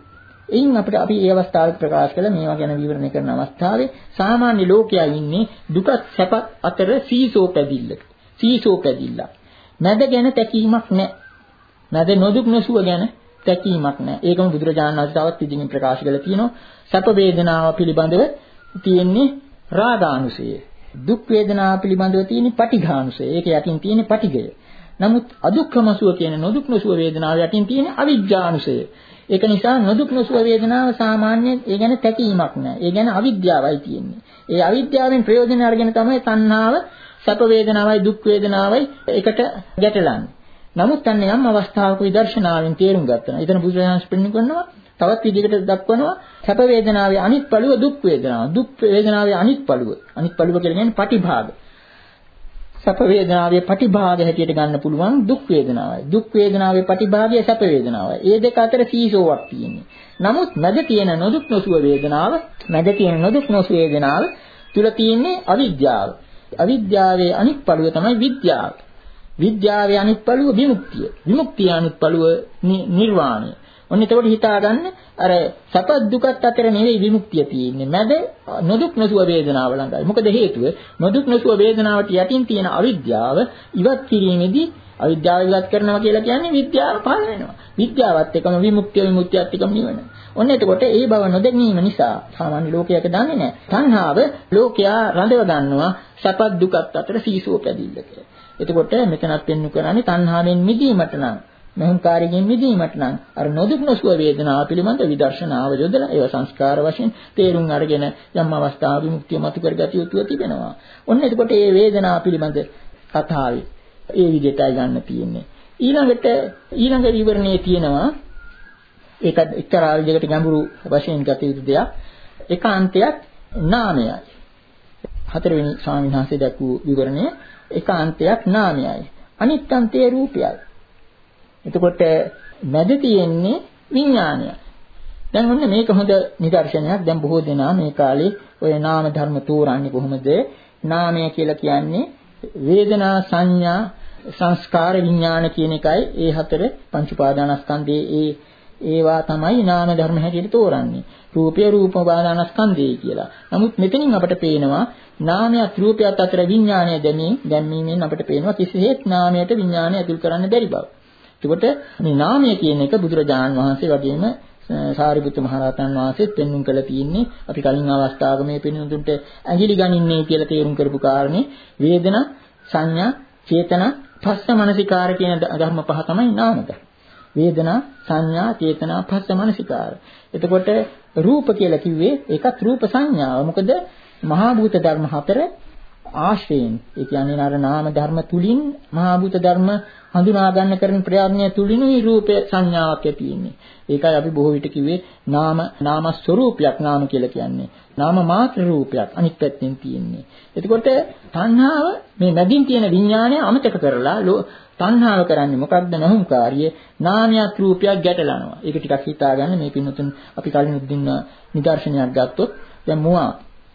එයින් අපිට අපි මේ අවස්ථාවේ ප්‍රකාශ කළ මේවා ගැන විවරණය කරන අවස්ථාවේ සාමාන්‍ය ලෝකයා ඉන්නේ දුක සැප අතර සීසෝ පැදිල්ලක. සීසෝ පැදිල්ල. නැද ගැන තැකීමක් නැහැ. නැද නොදුක් නොසුව ගැන තැකීමක් නැහැ. ඒකම බුදුරජාණන් වහන්සේ තවත් විදිහින් ප්‍රකාශ කළා තියෙනවා. සැප වේදනාව පිළිබඳව තියෙන්නේ රාගානුසය. දුක් වේදනාව පිළිබඳව තියෙන්නේ පටිඝානුසය. ඒක යටින් තියෙන්නේ පටිඝය. නමුත් අදුක්ඛම සුව කියන නොදුක් නොසුව වේදනාව යටින් තියෙන්නේ අවිජ්ජානුසය. ඒක නිසා නොදුක් නොසුව වේදනාව සාමාන්‍යයෙන් ඒ ගැන තැකීමක් නැහැ. ඒ ගැන අවිද්‍යාවයි තියෙන්නේ. ඒ අවිද්‍යාවෙන් ප්‍රයෝජන අරගෙන තමයි තණ්හාව සැප වේදනාවයි දුක් වේදනාවයි එකට ගැටලන්නේ. නමුත් අන්න යම් අවස්ථාවක විදර්ශනාවෙන් තේරුම් ගන්නවා. එතන බුදුරජාණන් වහන්සේ කරනවා තවත් විදිහකට දක්වනවා සැප වේදනාවේ අනිත් පළුව දුක් වේදනාව. දුක් වේදනාවේ අනිත් පළුව. අනිත් පළුව කියලා කියන්නේ පටිභාග. සැප වේදනාවේ පටිභාග හැටියට ගන්න පුළුවන් දුක් වේදනාවයි. දුක් වේදනාවේ පටිභාගය සැප වේදනාවයි. මේ දෙක අතර සීසෝවක් තියෙන්නේ. නමුත් මැද තියෙන නොදුක් නොසුව වේදනාව, මැද තියෙන නොදුක් නොසුව වේදනාව තුල තියෙන්නේ අවිද්‍යාව. අවිද්‍යාවේ අනිත් පළුව තමයි විද්‍යාව. විද්‍යාවේ අනිත් පළුව විමුක්තිය. විමුක්තිය අනිත් පළුව නිර්වාණය. ඔන්න එතකොට හිතාගන්න අර සැප දුකත් අතර නෙවෙයි විමුක්තිය තියෙන්නේ. මැද නොදුක් නොසුව වේදනාව ළඟයි. මොකද හේතුව? නොදුක් නොසුව වේදනාවට යටින් තියෙන අවිද්‍යාව ඉවත් කිරීමේදී අවිද්‍යාව ඉවත් කරනවා කියලා කියන්නේ විද්‍යාව පහළ වෙනවා. විද්‍යාවත් එක්කම විමුක්තිය විමුක්තියත් එක්කම නිවන. ඔන්න එතකොට ඒ බව නොදැනීම නිසා සාමාන්‍ය ලෝකයක දන්නේ නැහැ. තණ්හාව ලෝකයා රඳව ගන්නවා සැප දුකත් අතර සීසෝ පැදිල්ලක. එතකොට මෙතනත් පෙන්වු කරන්නේ තණ්හාවෙන් මිදීමට නම් මහංකාරයෙන් මිදීමට නම් අර නොදුක් නොසුව වේදනාව පිළිබඳ විදර්ශනාව යොදලා ඒව සංස්කාර වශයෙන් තේරුම් අරගෙන යම් අවස්ථාවක විමුක්තිය මතු කරගත යුතුව තිබෙනවා. ඔන්න එතකොට මේ වේදනාව පිළිබඳ කතාවේ ඒ විදිහටයි ගන්න තියෙන්නේ. ඊළඟට ඊළඟ විවරණයේ තියෙනවා ඒක එක්තරා විදිහකට ගැඹුරු වශයෙන් ගත යුතු දෙයක්. ඒකාන්තයක් නාමයයි. හතරවෙනි ස්වාමීන් වහන්සේ දක්වූ විවරණය ඒකාන්තයක් නාමයයි. අනිත්‍යන්තය රූපයයි. එතකොට මැද තියෙන්නේ විඥානය. දැන් ඔන්න මේක හොඳ නිදර්ශනයක්. දැන් බොහෝ දෙනා මේ කාලේ ඔය නාම ධර්ම තෝරන්නේ කොහොමද? නාමය කියලා කියන්නේ වේදනා සංඥා සංස්කාර විඥාන කියන එකයි ඒ හතර පංච උපාදානස්කන්ධයේ ඒ ඒවා තමයි නාම ධර්ම හැටියට තෝරන්නේ. රූපය රූප උපාදානස්කන්ධය කියලා. නමුත් මෙතනින් අපට පේනවා නාමයත් රූපයත් අතර විඥානය දැමීම දැමීමෙන් අපට පේනවා කිසිසේත් නාමයට විඥානය ඇතුල් කරන්න බැරි බව. එතකොට මේ නාමය කියන එක බුදුරජාණන් වහන්සේ වගේම සාරිපුත්ත මහ රහතන් වහන්සේත් පෙන්වුම් කළ තියෙන්නේ. අපි කලින් අවස්ථාවක මේ පෙන්වුම්තුන්ට ඇඟිලි ගනින්නේ කියලා තේරුම් කරපු කාරණේ වේදනා සංඥා චේතනා පස්ස මනසිකාර කියන ධර්ම පහ තමයි නාම ධර්ම. වේදනා සංඥා චේතනා පස්ස මනසිකාර. එතකොට රූප කියලා කිව්වේ ඒකත් රූප සංඥාව. මොකද මහා භූත ධර්ම හතර ආශ්‍රයෙන් ඒ කියන්නේ අර නාම ධර්ම තුලින් මහා භූත ධර්ම හඳුනා ගන්න කරන ප්‍රයත්නය තුලිනුයි රූපේ සංඥාවක් ඇති වෙන්නේ. ඒකයි අපි බොහෝ විට කිව්වේ නාම නාම ස්වરૂපයක් නාම කියලා කියන්නේ. නාම මාත්‍ර රූපයක් අනිත් පැත්තෙන් තියෙන්නේ. එතකොට තණ්හාව මේ මැදින් තියෙන විඥානය අමතක කරලා තණ්හාව කරන්නේ මොකක්ද? නහුම්කාරිය නාමයක් රූපයක් ගැටලනවා. ඒක ටිකක් හිතාගන්න මේ පින්නතුන් අපි කලින් දුන්න නිදර්ශනයක් ගත්තොත් දැන් මුවා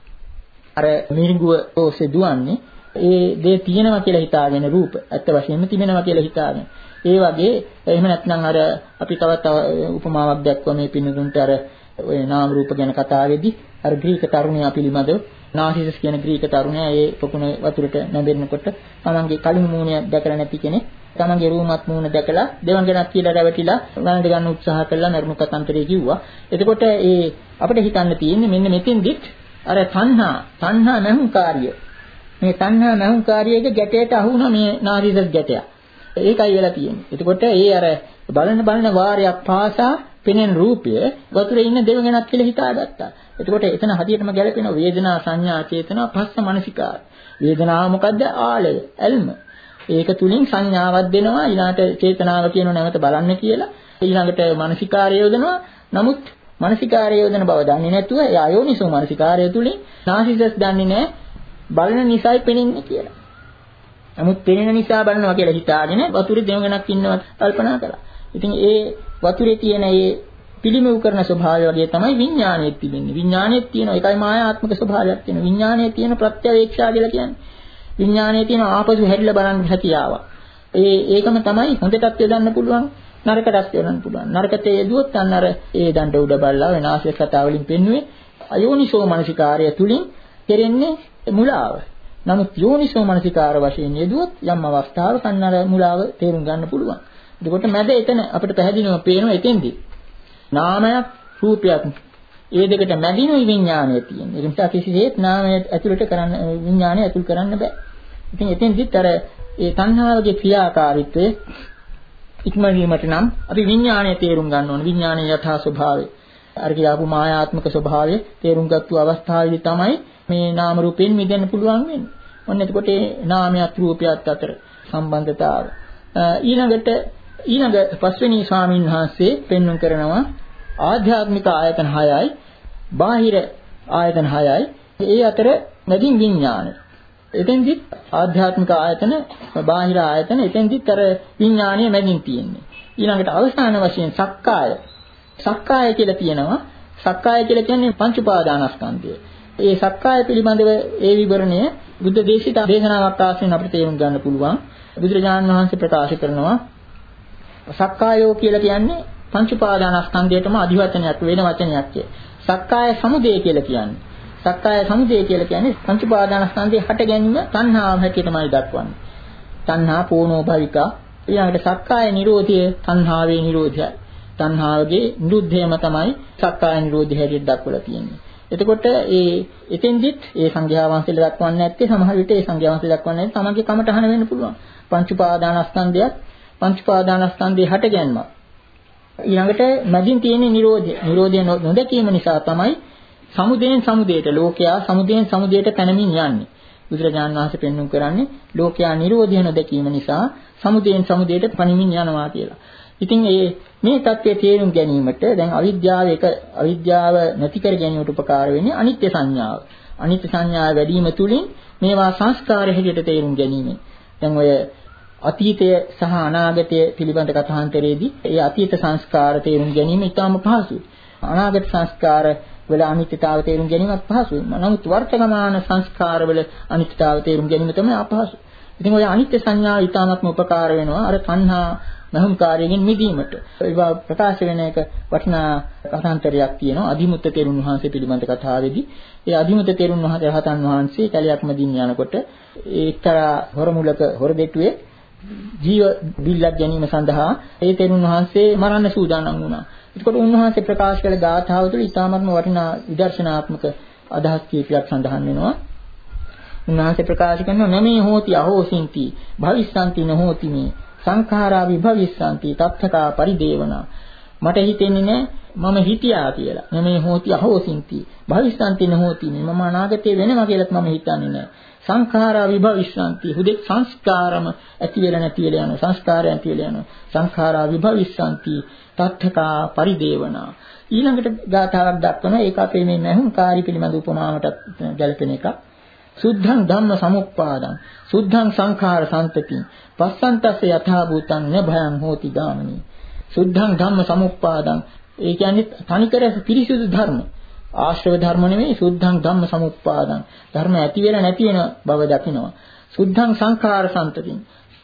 අර මිරිඟුව ඔස්සේ දුවන්නේ ඒ දේ තියෙනවා කියලා හිතාගෙන රූප ඇත්ත වශයෙන්ම තිබෙනවා කියලා හිතාගෙන ඒ වගේ එහෙම නැත්නම් අර අපි තවත් උපමාවක් දැක්වුවා මේ පින්නතුන්ට අර ඔය නාම රූප ගැන කතාවේදී අර ග්‍රීක තරුණයා පිළිබඳව නාසිසස් කියන ග්‍රීක තරුණයා ඒ පොකුණ වතුරට නැඹෙන්නකොට තමන්ගේ කලින් මූණය දැකලා නැති කෙනෙක් තමන්ගේ රූමත් මූණ දැකලා දෙවන් ගැනක් කියලා රැවටිලා වළඳ ගන්න උත්සාහ කළා මරුණු කතන්තරේ කිව්වා. එතකොට ඒ අපිට හිතන්න තියෙන්නේ මෙන්න මෙතෙන්දිත් අර තණ්හා තණ්හා නහුංකාරිය මේ තණ්හා නහුංකාරියගේ ගැටයට අහු වුණා මේ නාරිසස් ගැටය. ඒකයි වෙලා තියෙන්නේ. එතකොට ඒ අර බලන බලන වාරයක් පාසා පෙනෙන රූපය වතුරේ ඉන්න දෙවඟනක් කියලා හිතාගත්තා. එතකොට එතන හදියටම ගැලපෙන වේදනා සංඥා චේතනා පස්ස මනසිකාර. වේදනාව මොකද්ද? ආලය, ඇල්ම. ඒක තුලින් සංඥාවක් දෙනවා. ඊළඟට චේතනාව කියනව නැවත බලන්න කියලා. ඊළඟට මනසිකාරය යොදනවා. නමුත් මනසිකාරය යොදන බව දන්නේ නැතුව ඒ අයෝනිසෝ මනසිකාරය තුලින් නාසිසස් දන්නේ නැහැ බලන නිසායි පෙනෙන්නේ කියලා. නමුත් පෙනෙන නිසා බලනවා කියලා හිතාගෙන වතුරේ දෙවඟනක් ඉන්නවා කල්පනා කළා. ඉතින් ඒ වතුරේ තියෙන ඒ පිළිමෙව් කරන ස්වභාවය වගේ තමයි විඥානයේ තිබෙන්නේ. විඥානයේ තියෙන එකයි මායාත්මක ස්වභාවයක් තියෙන. විඥානයේ තියෙන ප්‍රත්‍යවේක්ෂා කියලා කියන්නේ. විඥානයේ තියෙන ආපසු හැරිලා බලන්න හැකියාව. ඒ ඒකම තමයි හොඳටත් යොදන්න පුළුවන් නරක රස කරන්න පුළුවන්. නරකතේ යෙදුවොත් අන්න අර ඒ දණ්ඩ උඩ බල්ලා වෙනාශය කතා වලින් පෙන්වුවේ අයෝනිසෝ මනසිකාර්ය තුලින් කෙරෙන්නේ මුලාව. නමුත් යෝනිසෝ මනසිකාර වශයෙන් යෙදුවොත් යම් අවස්ථාවක අන්න අර මුලාව තේරුම් ගන්න පුළුවන්. එතකොට මැද එතන අපිට පැහැදිලිවම පේනවා එතෙන්දී. නාමයක් රූපයක් ඒ දෙකට මැදිනුයි විඥානය තියෙන්නේ. ඒ නිසා කිසිසේත් නාමය ඇතුළට කරන්න විඥානය ඇතුල් කරන්න බෑ. ඉතින් එතෙන්දිත් අර ඒ තණ්හාවගේ ක්‍රියාකාරීත්වය ඉක්මවීමට නම් අපි විඥානය තේරුම් ගන්න ඕනේ. විඥානයේ යථා ස්වභාවය. අර කියාපු මායාත්මක ස්වභාවය තේරුම් ගත්තු අවස්ථාවේදී තමයි මේ නාම රූපෙන් මිදෙන්න පුළුවන් වෙන්නේ. ඔන්න එතකොට මේ නාමයක් රූපයක් අතර සම්බන්ධතාවය. ඊළඟට ඊළඟ පස්වෙනි ස්වාමීන් වහන්සේ පෙන්වන්න කරනවා ආධ්‍යාත්මික ආයතන හයයි බාහිර ආයතන හයයි ඒ අතර මැදින් විඥානය. එතෙන්දිත් ආධ්‍යාත්මික ආයතන බාහිර ආයතන එතෙන්දිත් අර විඥානය මැදින් තියෙන්නේ. ඊළඟට අවසාන වශයෙන් සක්කාය. සක්කාය කියලා කියනවා. සක්කාය කියලා කියන්නේ පංච උපාදානස්කන්ධය. ඒ සක්කාය පිළිබඳව ඒ විවරණය බුද්ධ දේශිත දේශනාවක් ආශ්‍රයෙන් අපිට තේරුම් ගන්න පුළුවන්. බුදුරජාණන් වහන්සේ ප්‍රකාශ කරනවා සක්කායෝ කියලා කියන්නේ පංච උපාදානස්කන්ධයටම අධිවචනයක් වෙන වචනයක් කිය. සක්කාය සමුදය කියලා කියන්නේ. සක්කාය සමුදය කියලා කියන්නේ පංච උපාදානස්කන්ධයේ හට ගැනීම තණ්හාව හැටියටමයි දක්වන්නේ. තණ්හා පෝනෝ භවිකා. ඊළඟට සක්කාය නිරෝධය තණ්හාවේ නිරෝධයයි. තණ්හාවගේ නිරුද්ධයම තමයි සක්කාය නිරෝධය හැටියට දක්වලා තියෙන්නේ. එතකොට ඒ එතෙන්දිත් ඒ සංඝයා වහන්සේලා දක්වන්නේ නැත්තේ සමහර විට ඒ සංඝයා වහන්සේලා දක්වන්නේ නැත්නම් තමන්ගේ කමටහන වෙන්න පුළුවන්. පංච උපාදානස්කන්ධයත් පංච උපාදානස්කන්ධයේ හට ගැනීම. ඊළඟට මැදින් තියෙන නිරෝධය. නිරෝධය නොදැකීම නිසා තමයි සමුදයෙන් සමුදයට ලෝකයා සමුදයෙන් සමුදයට පැනමින් යන්නේ. බුදුරජාණන් වහන්සේ පෙන්වුම් කරන්නේ ලෝකයා නිරෝධය නොදැකීම නිසා සමුදයෙන් සමුදයට පැනමින් යනවා කියලා. ඉතින් මේ මේ தත්ත්වයේ තේරුම් ගැනීමට දැන් අවිද්‍යාව එක අවිද්‍යාව නැති කර ගැනීමට උපකාර වෙන්නේ අනිත්‍ය සංඥාව. අනිත්‍ය සංඥාව වැඩි වීම තුලින් මේවා සංස්කාර හැටියට තේරුම් ගැනීම. දැන් ඔය අතීතය සහ අනාගතය පිළිබඳ කථාන්තරයේදී ඒ අතීත සංස්කාර තේරුම් ගැනීම ඉතාම පහසුයි. අනාගත සංස්කාර වල අනිත්‍යතාව තේරුම් ගැනීමත් පහසුයි. නමුත් වර්තමාන සංස්කාර වල අනිත්‍යතාව තේරුම් ගැනීම තමයි අපහසු. ඉතින් ඔය අනිත්‍ය සංඥාව ඉතාමත්ම උපකාර වෙනවා අර තණ්හා මහුම්කාරයෙන් මිදීමට. ඒවා ප්‍රකාශ වෙන එක වටිනා කථාන්තරයක් තියෙනවා අදිමුත්ත තෙරුන් වහන්සේ පිළිබඳ කතාවේදී. ඒ අදිමුත්ත තෙරුන් වහන්සේ රහතන් වහන්සේ කැලයක් මැදින් යනකොට එක්තරා හොරමුලක හොරදෙට්ටුවේ ජීව බිල්ලක් ගැනීම සඳහා ඒ තෙරුන් වහන්සේ මරන්න සූදානම් වුණා. ඒකට උන්වහන්සේ ප්‍රකාශ කළ ගාථාව තුළ ඉතාමත්ම වටිනා විදර්ශනාත්මක අදහස් කීපයක් සඳහන් වෙනවා. උන්වහන්සේ ප්‍රකාශ කරනවා නමේ හෝති අහෝසින්ති භවිස්සanti නොහෝති මේ සංඛාරා විභවිස්සanti තත්ථකා පරිදේවනා. මට හිතෙන්නේ නෑ මම හිතියා කියලා. නමේ හෝති අහෝසින්ති භවිස්සanti නොහෝති මේ මම අනාගතේ වෙනවා කියලාත් මම හිතන්නේ නෑ. සංඛාරා විභවිස්සanti හුදෙක් සංස්කාරම ඇති වෙලා නැති වෙලා යනවා. සංස්කාරයන් ඇති වෙලා යනවා. සංඛාරා විභවිස්සanti තත්ථකා පරිදේවනා. ඊළඟට ගාථාවක් දක්වනවා ඒක අපේ මේ මහුම්කාරී පිළිබඳ උපමාවටත් ගැලපෙන එකක්. සුද්ධං ධම්ම සමුප්පාදං සුද්ධං සංඛාර සම්පතිං පස්සන්තස්ස යථා භූතං න භයං හෝති ගාමිනී. සුද්ධං ධම්ම සමුප්පාදං ඒ කියන්නේ තනිකර පිරිසිදු ධර්ම. ආශ්‍රව ධර්ම නෙමෙයි සුද්ධං ධම්ම සමුප්පාදං. ධර්ම ඇති වෙලා නැති වෙන බව දකිනවා. සුද්ධං සංඛාර සම්පතිං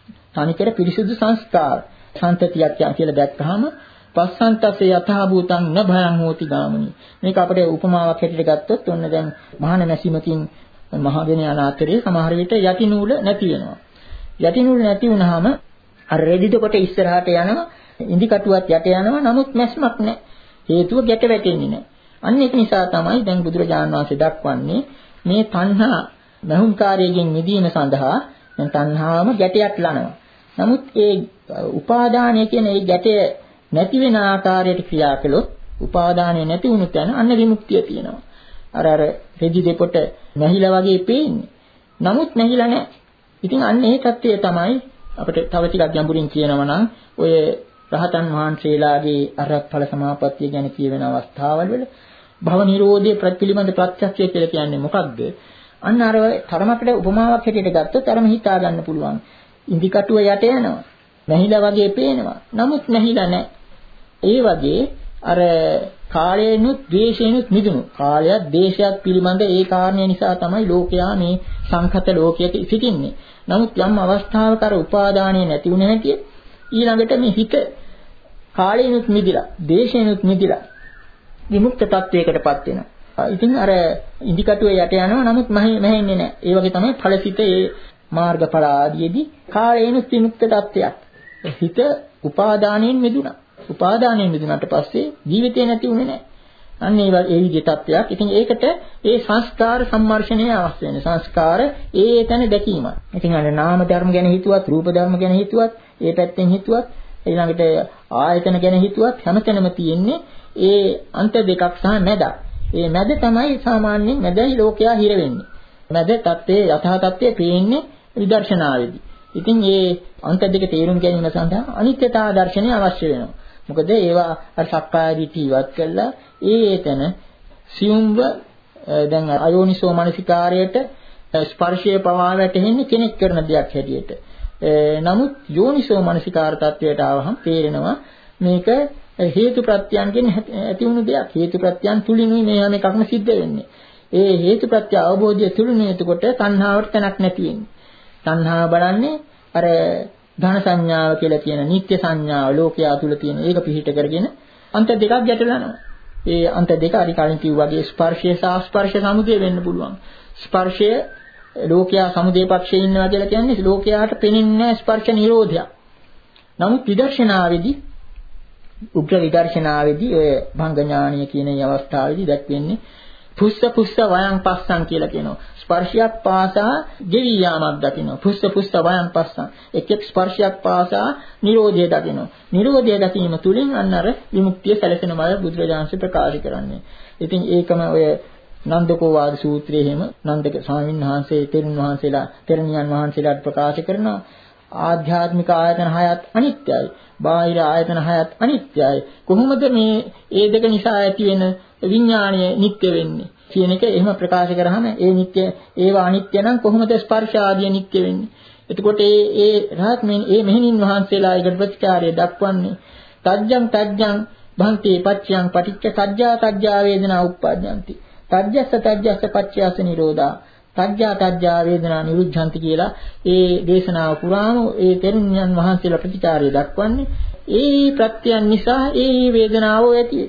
තනිකර පිරිසිදු සංස්කාර සම්පතියක් කියලා දැක්කහම පස්සන්තස්ස යථා භූතං න භයං හෝති ගාමිනී. මේක අපිට උපමාවක් හැටියට ගත්තොත් ඔන්න දැන් මහාන මැසීමකින් මහගෙන යන අතරේ සමහර විට යටි නූල නැති වෙනවා. යටි නූල නැති වුනහම අර රෙදිද කොට ඉස්සරහට යනවා, ඉඳි කටුවත් යට යනවා. නමුත් මැස්මක් නැහැ. හේතුව ගැට වැටෙන්නේ නැහැ. අන්න ඒක නිසා තමයි දැන් බුදුරජාණන් වහන්සේ දක්වන්නේ මේ තණ්හා මහුම්කාරයෙන් මිදීම සඳහා දැන් තණ්හාවම ගැටයක් ලනවා. නමුත් ඒ උපාදානය කියන ඒ ගැටය නැති වෙන ආකාරයට ක්‍රියා කළොත් උපාදානය නැති වුණු තැන අන්න විමුක්තිය තියෙනවා. අර අර රෙදි දෙපොට නැහිලා වගේ පේන්නේ. නමුත් නැහිලා නැහැ. ඉතින් අන්න ඒ தත්ත්වය තමයි අපිට තව ටිකක් ගැඹුරින් කියනවා නම් ඔය රහතන් වහන්සේලාගේ අරහත් ඵල සමාපත්තිය ගැන කියවෙන අවස්ථාවල් වල භව නිරෝධයේ ප්‍රතිපිලිබඳ ප්‍රත්‍යක්ෂය කියලා කියන්නේ මොකක්ද? අන්න අර තරමකට උපමාවක් හැටියට ගත්තොත් අරම හිතා ගන්න පුළුවන්. ඉන්දි කටුව යට යනවා. නැහිලා වගේ පේනවා. නමුත් නැහිලා නැහැ. ඒ වගේ අර කාලයෙන්ුත් ද්වේෂයෙන්ුත් මිදුණු කාලයක් දේශයක් පිළිබඳ ඒ කාරණය නිසා තමයි ලෝකයා මේ සංඛත ලෝකයක සිටින්නේ. නමුත් යම් අවස්ථාවක අර උපාදානය නැති වුණ හැටි ඊළඟට මේ හිත කාලේනුත් මිදිලා, දේශේනුත් මිදිලා විමුක්ත තත්වයකටපත් වෙනවා. ඉතින් අර ඉදිකටුවේ යට යනවා නමුත් මැහෙන්නේ නැහැ. ඒ වගේ තමයි ඵලසිත ඒ මාර්ගඵල ආදීදී කාලේනුත් විමුක්ත තත්වයක්. හිත උපාදානයෙන් මිදුණා. උපාදානයෙන් මිදුණාට පස්සේ ජීවිතේ නැති වුණේ නැහැ. අන්න ඒ වගේ ඒ විදිහේ තත්වයක්. ඉතින් ඒකට ඒ සංස්කාර සම්මර්ෂණය අවශ්‍ය වෙන. සංස්කාර ඒ තැන දැකීමයි. ඉතින් අර නාම ධර්ම ගැන හිතුවත්, රූප ධර්ම ගැන හිතුවත්, ඒ පැත්තෙන් හිතුවත්, ඊළඟට ආයතන ගැන හිතුවත් හැමතැනම තියෙන්නේ ඒ අන්ත දෙකක් සහ මැද. ඒ මැද තමයි සාමාන්‍යයෙන් මැදයි ලෝකයා හිර වෙන්නේ. මැද தත්ත්වයේ යථා තත්ත්වයේ පේන්නේ විදර්ශනාවේදී. ඉතින් මේ අන්ත දෙක තේරුම් ගැනීම සඳහා අනිත්‍යතා දර්ශනය අවශ්‍ය වෙනවා. මොකද ඒවා අර සක්කාය දිට්ඨිය ඉවත් කළා ඒ එතන සියුම්ව දැන් අයෝනිසෝ මනසිකාරයට ස්පර්ශයේ පවා වැටෙන්නේ කෙනෙක් කරන දෙයක් හැටියට. නමුත් යෝනිසෝ මනසිකාර තත්වයට ආවහම තේරෙනවා මේක හේතු ප්‍රත්‍යයන්ගෙන් ඇති වුණු දෙයක්. හේතු ප්‍රත්‍යයන් තුලිනුයි මේ හැම එකක්ම සිද්ධ වෙන්නේ. ඒ හේතු ප්‍රත්‍ය අවබෝධය තුලිනුයි එතකොට තණ්හාවට තැනක් නැති වෙන්නේ. තණ්හාව බලන්නේ අර ධන සංඥාව කියලා කියන නිත්‍ය සංඥාව ලෝකයා තුල තියෙන ඒක පිහිට කරගෙන අන්ත දෙකක් ගැටලනවා. ඒ අන්ත දෙක අරි කලින් කිව්වා වගේ ස්පර්ශය සහ ස්පර්ශ සමුදය වෙන්න පුළුවන්. ස්පර්ශය ලෝකයා සමුදය පක්ෂයේ ඉන්නවා කියලා කියන්නේ ලෝකයාට පෙනෙන්නේ ස්පර්ශ නිරෝධයක්. නමුත් විදර්ශනාවේදී උග්‍ර විදර්ශනාවේදී ඔය භංග ඥානීය කියන මේ අවස්ථාවේදී දැක්වෙන්නේ පුස්ස පුස්ස වයං පස්සං කියලා කියනවා. ස්පර්ශයක් පාසා ගෙවි යාමක් දකිනවා. පුස්ස පුස්ස වයං පස්සං. එක් එක් ස්පර්ශයක් පාසා නිරෝධය දකිනවා. නිරෝධය දකීම තුලින් අන්න අර විමුක්තිය සැලසෙන බව බුදුරජාණන් ප්‍රකාශ කරන්නේ. ඉතින් ඒකම ඔය නන්දකෝ වාද සූත්‍රයේ හැම නන්දක ස්වාමීන් වහන්සේ තෙරුන් වහන්සේලා තෙරණියන් වහන්සේලාට ප්‍රකාශ කරනවා ආධ්‍යාත්මික ආයතන හයත් අනිත්‍යයි. බාහිර ආයතන හයත් අනිත්‍යයි. කොහොමද මේ ඒ දෙක නිසා ඇති වෙන විඥාණය නිට්ටය වෙන්නේ කියන එක එහෙම ප්‍රකාශ කරාම ඒ නිට්ටය ඒවා අනිත්‍ය නම් කොහොමද ස්පර්ශ ආදිය නිට්ටය වෙන්නේ? එතකොට ඒ ඒ රහත් මේ මේ මෙහෙණින් වහන්සේලා ඒකට ප්‍රතිචාරය දක්වන්නේ තජ්ජං තජ්ජං භන්ති පච්චයන් පටිච්ච සජ්ජා තජ්ජා වේදනා උප්පජ්ජಂತಿ. තජ්ජස්ස තජ්ජස්ස පච්චයස නිරෝධා. තජ්ජා තජ්ජා වේදනා නිරුද්ධಂತಿ කියලා ඒ දේශනාව පුරාම ඒ තෙරුණ්‍යයන් වහන්සේලා ප්‍රතිචාරය දක්වන්නේ ඒ ප්‍රත්‍යයන් නිසා ඒ වේදනාව ඇති.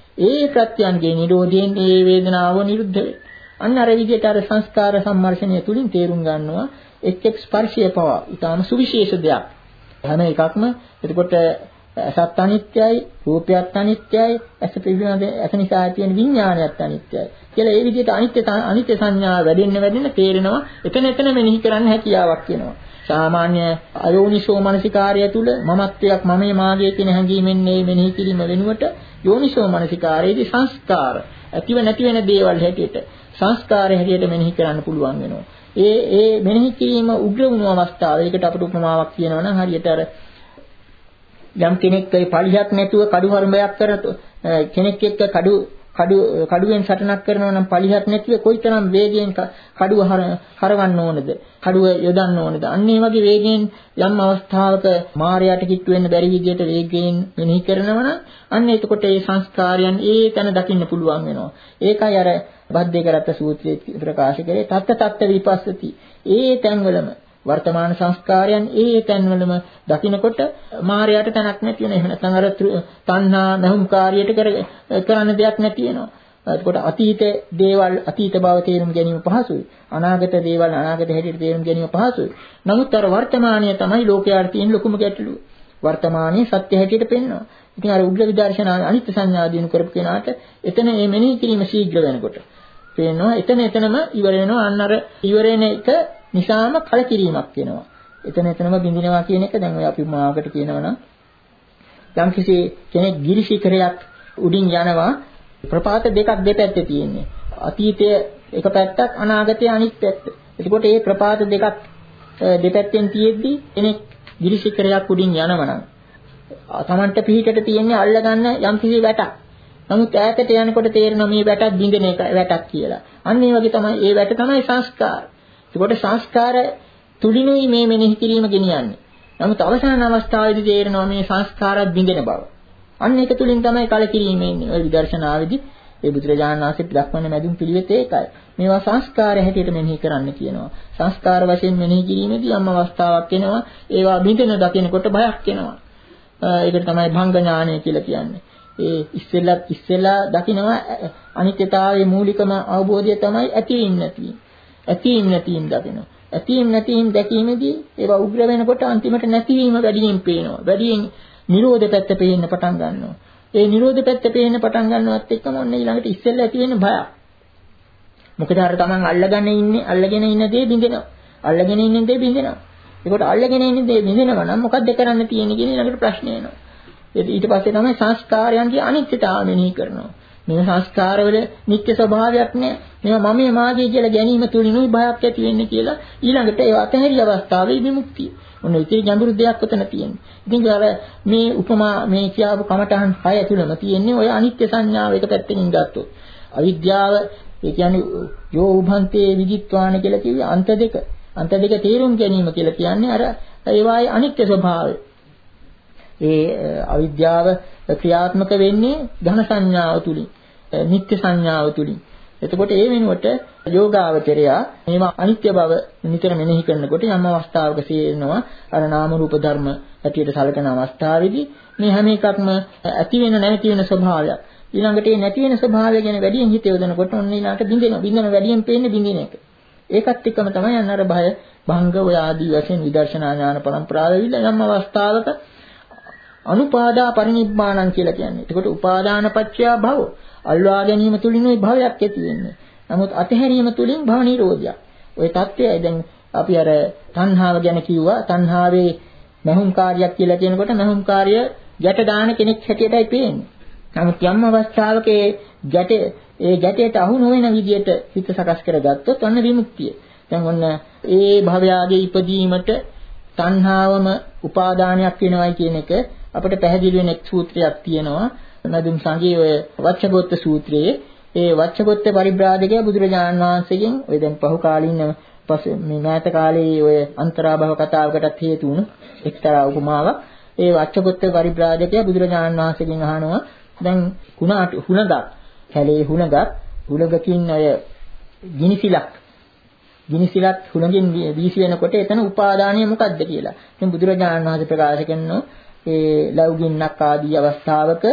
ඒ ප්‍රත්‍යයන්ගේ නිරෝධයෙන් ඒ වේදනාව නිරුද්ධ වේ. අන්න අර විදිහට අර සංස්කාර සම්මර්ෂණය තුලින් තේරුම් ගන්නවා එක් එක් ස්පර්ශය පවා ඊටාම සුවිශේෂ දෙයක්. හැම එකක්ම එතකොට සත් අනිත්‍යයි, රූපයත් අනිත්‍යයි, ඇස පිළිබඳ ඇස නිසා තියෙන විඥානයත් අනිත්‍යයි. කියලා ඒ විදිහට අනිත්‍ය අනිත්‍ය සංඥා වැඩෙන්න වැඩෙන්න තේරෙනවා එතන එතන මෙනෙහි කරන්න හැකියාවක් වෙනවා. සාමාන්‍ය අයෝනිසෝ මනසිකාරය තුල මමත්වයක් මමයේ මාගේ කියන හැඟීමෙන් මේ මෙනෙහි කිරීම වෙනුවට යෝනිසෝ මනසිකාරයේදී සංස්කාර ඇතිව නැති වෙන දේවල් හැටියට සංස්කාර හැටියට මෙනෙහි කරන්න පුළුවන් වෙනවා. ඒ ඒ මෙනෙහි කිරීම උග්‍ර වුණු අවස්ථාව. ඒකට අපිට උපමාවක් කියනවා නම් හරියට අර යම් කෙනෙක් ඒ පලියක් නැතුව කඩු හරඹයක් කරත කෙනෙක් එක්ක කඩු කඩු කඩුවෙන් සටනක් කරනවා නම් පලියක් නැතිව කොයිතරම් වේගයෙන් කඩුව හරවන්න ඕනද කඩුව යොදන්න ඕනද අන්න ඒ වගේ වේගයෙන් යම් අවස්ථාවක මායයට කිට්ටු වෙන්න බැරි විදිහට වේගයෙන් මෙනෙහි කරනවා නම් අන්න එතකොට ඒ සංස්කාරයන් ඒ තැන දකින්න පුළුවන් වෙනවා. ඒකයි අර බද්දේකරත් සූත්‍රයේ ප්‍රකාශ කරේ තත්ත තත්ත විපස්සති. ඒ තැන්වලම වර්තමාන සංස්කාරයන් ඒ තැන්වලම දකින්නකොට මායයට තැනක් නැති වෙන. එහෙම නැත්නම් අර තණ්හා නහුම්කාරියට කරන්න දෙයක් නැති වෙනවා. එතකොට අතීත දේවල් අතීත බව තේරුම් ගැනීම පහසුයි. අනාගත දේවල් අනාගත හැටියට තේරුම් ගැනීම පහසුයි. නමුත් අර වර්තමානීය තමයි ලෝකයට තියෙන ලොකුම ගැටලුව. වර්තමානයේ සත්‍ය හැටියට පෙන්වනවා. ඉතින් අර උග්‍ර විදර්ශනා අනිත්‍ය සංඥා දිනු කරපු කෙනාට එතන මේ මෙනෙහි කිරීම ශීඝ්‍ර වෙනකොට පේනවා එතන එතනම ඉවර වෙනවා. අන්න අර ඉවර වෙන එක නිසාම කලකිරීමක් වෙනවා. එතන එතනම බින්දිනවා කියන එක දැන් ඔය අපි මාවකට කියනවා නම් යම් කිසි කෙනෙක් ගිරිශිඛරයක් උඩින් යනවා ප්‍රපාත දෙකක් දෙපැත්තේ තියෙන්නේ. අතීතයේ එක පැත්තක් අනාගතයේ අනිත් පැත්ත. එතකොට මේ ප්‍රපාත දෙකක් දෙපැත්තෙන් තියෙද්දි කෙනෙක් ගිරිශිඛරයක් උඩින් යනවා නම් තමන්ට පිහිටට තියෙන්නේ අල්ලගන්න යම් කිසි වැටක්. නමුත් ඈතට යනකොට තේරෙනවා මේ වැටක් බින්දෙන එක වැටක් කියලා. අන්න ඒ වගේ තමයි ඒ වැට තමයි සංස්කාර. ඒකට සංස්කාර තුලිනුයි මේ මෙනෙහි කිරීම ගෙනියන්නේ. නමුත් අවසාන අවස්ථාවේදී තේරෙනවා මේ සංස්කාරات බිඳෙන බව. අන්න ඒක තුලින් තමයි කලකිරීම එන්නේ. ඔය විදර්ශනාවේදී ඒ බුදුරජාණන් වහන්සේ දක්වන මැදුම් පිළිවෙත ඒකයි. මේවා සංස්කාර හැටියට මෙනෙහි කරන්න කියනවා. සංස්කාර වශයෙන් මෙනෙහි කිරීමේදී යම් අවස්ථාවක් එනවා ඒවා බිඳෙන දකිනකොට බයක් එනවා. ඒකට තමයි භංග ඥානය කියලා කියන්නේ. ඒ ඉස්සෙල්ලා ඉස්සෙල්ලා දකිනවා අනිත්‍යතාවයේ මූලිකම අවබෝධය තමයි ඇතිවීම නැතිවීම. ඇතිවීම නැතිවීම දකිනවා. ඇතිවීම නැතිවීම දැකීමේදී ඒවා උග්‍ර වෙනකොට අන්තිමට නැතිවීම වැඩියෙන් පේනවා. වැඩියෙන් නිරෝධ පැත්ත පේන්න පටන් ගන්නවා. ඒ නිරෝධ පැත්ත පේන්න පටන් ගන්නවත් එක්කම ඔන්න ඊළඟට ඉස්සෙල්ලා ඇති වෙන බය. මොකද අර තමන් අල්ලගෙන ඉන්නේ අල්ලගෙන ඉන්න දේ බින්දෙනවා. අල්ලගෙන ඉන්න දේ බින්දෙනවා. ඒකට අල්ලගෙන ඉන්න දේ බින්දෙනවා නම් මොකක්ද කරන්න තියෙන්නේ කියන ඊළඟට ප්‍රශ්නේ එනවා. ඊට පස්සේ තමයි සංස්කාරයන්ගේ අනිත්‍යතාව මෙනෙහි කරනවා. මේ සංස්කාරවල නිත්‍ය ස්වභාවයක් නෑ. මේවා මමයේ මාගේ කියලා ගැනීම තුලිනුයි බයක් ඇති වෙන්නේ කියලා ඊළඟට ඒ අතහැරි අවස්ථාවේ විමුක්තිය. ඔන්න ඉතින් ගැඹුරු දෙයක් උතන තියෙන්නේ. ඉතින් අර මේ උපමා මේ කියවපු කමඨහන් හය තුලම තියෙන්නේ ඔය අනිත්‍ය සංඥාව එක පැත්තකින් ගත්තොත්. අවිද්‍යාව ඒ කියන්නේ යෝ උභන්තේ විදිත්වාන කියලා කිව්වේ අන්ත දෙක. අන්ත දෙක තේරුම් ගැනීම කියලා කියන්නේ අර ඒවායේ අනිත්‍ය ස්වභාවය. ඒ අවිද්‍යාව ක්‍රියාත්මක වෙන්නේ ධන සංඥාව තුලින්, නිත්‍ය සංඥාව තුලින්. එතකොට ඒ වෙනුවට යෝගාවචරයා මේවා අනිත්‍ය බව නිතර මෙනෙහි කරනකොට යම් අවස්ථාවක සේරනවා අර නාම රූප ධර්ම ඇටියට සලකන අවස්ථාවේදී මේ හැම එකක්ම ඇති වෙන නැති වෙන ස්වභාවයක්. ඊළඟට මේ නැති වෙන ස්වභාවය ගැන වැඩියෙන් හිත යොදනකොට ඔන්න ඊළඟට බින්දෙනවා. බින්දෙන වැඩියෙන් පේන්නේ බින්දින එක. ඒකත් එක්කම තමයි අන්න අර භය භංග ඔය ආදී වශයෙන් විදර්ශනා ඥාන පරම්පරාව විල යම් අවස්ථාවක අනුපාදා පරිනිබ්බාණං කියලා කියන්නේ. එතකොට උපාදාන පත්‍ය භව අල්වා ගැනීම තුලිනුයි භවයක් ඇති වෙන්නේ. නමුත් අතහැරීම තුලින් භව නිරෝධයක්. ওই தත්ත්වයයි දැන් අපි අර තණ්හාව ගැන කිව්වා. තණ්හාවේ මහුම් කාර්යයක් කියලා කියනකොට මහුම් කාර්ය ගැට දාන කෙනෙක් හැටියටයි පේන්නේ. නමුත් යම් අවස්ථාවක ඒ ගැට ඒ ගැටයට අහු නොවන විදියට හිත සකස් කරගත්තොත් ඔන්න විමුක්තිය. දැන් ඔන්න ඒ භවයාගේ ඉපදීමට තණ්හාවම උපාදානයක් වෙනවයි කියන එක අපිට පැහැදිලි වෙන එක් සූත්‍රයක් තියෙනවා. නදුම් සංගයේ ඔය වච්චගොත්ත සූත්‍රයේ ඒ වච්චගොත්ත පරිබ්‍රාජකය බුදුරජාණන් වහන්සේගෙන් ඔය දැන් පහු කාලින පස්සේ මේ මෑත කාලේ ඔය අන්තරාභව කතාවකටත් හේතු වුණු එක්තරා උපමාවක්. ඒ වච්චගොත්ත පරිබ්‍රාජකය බුදුරජාණන් වහන්සේගෙන් අහනවා දැන් කුණාට හුණගක් කැලේ හුණගක් හුණගකින් ඔය ගිනිසිලක් ගිනිසිලක් හුණගෙන් වීසි වෙනකොට එතන උපාදානය මොකක්ද කියලා. ඉතින් බුදුරජාණන් වහන්සේ ප්‍රකාශ කරනවා ඒ ලෞකින්නක් ආදී අවස්ථාවක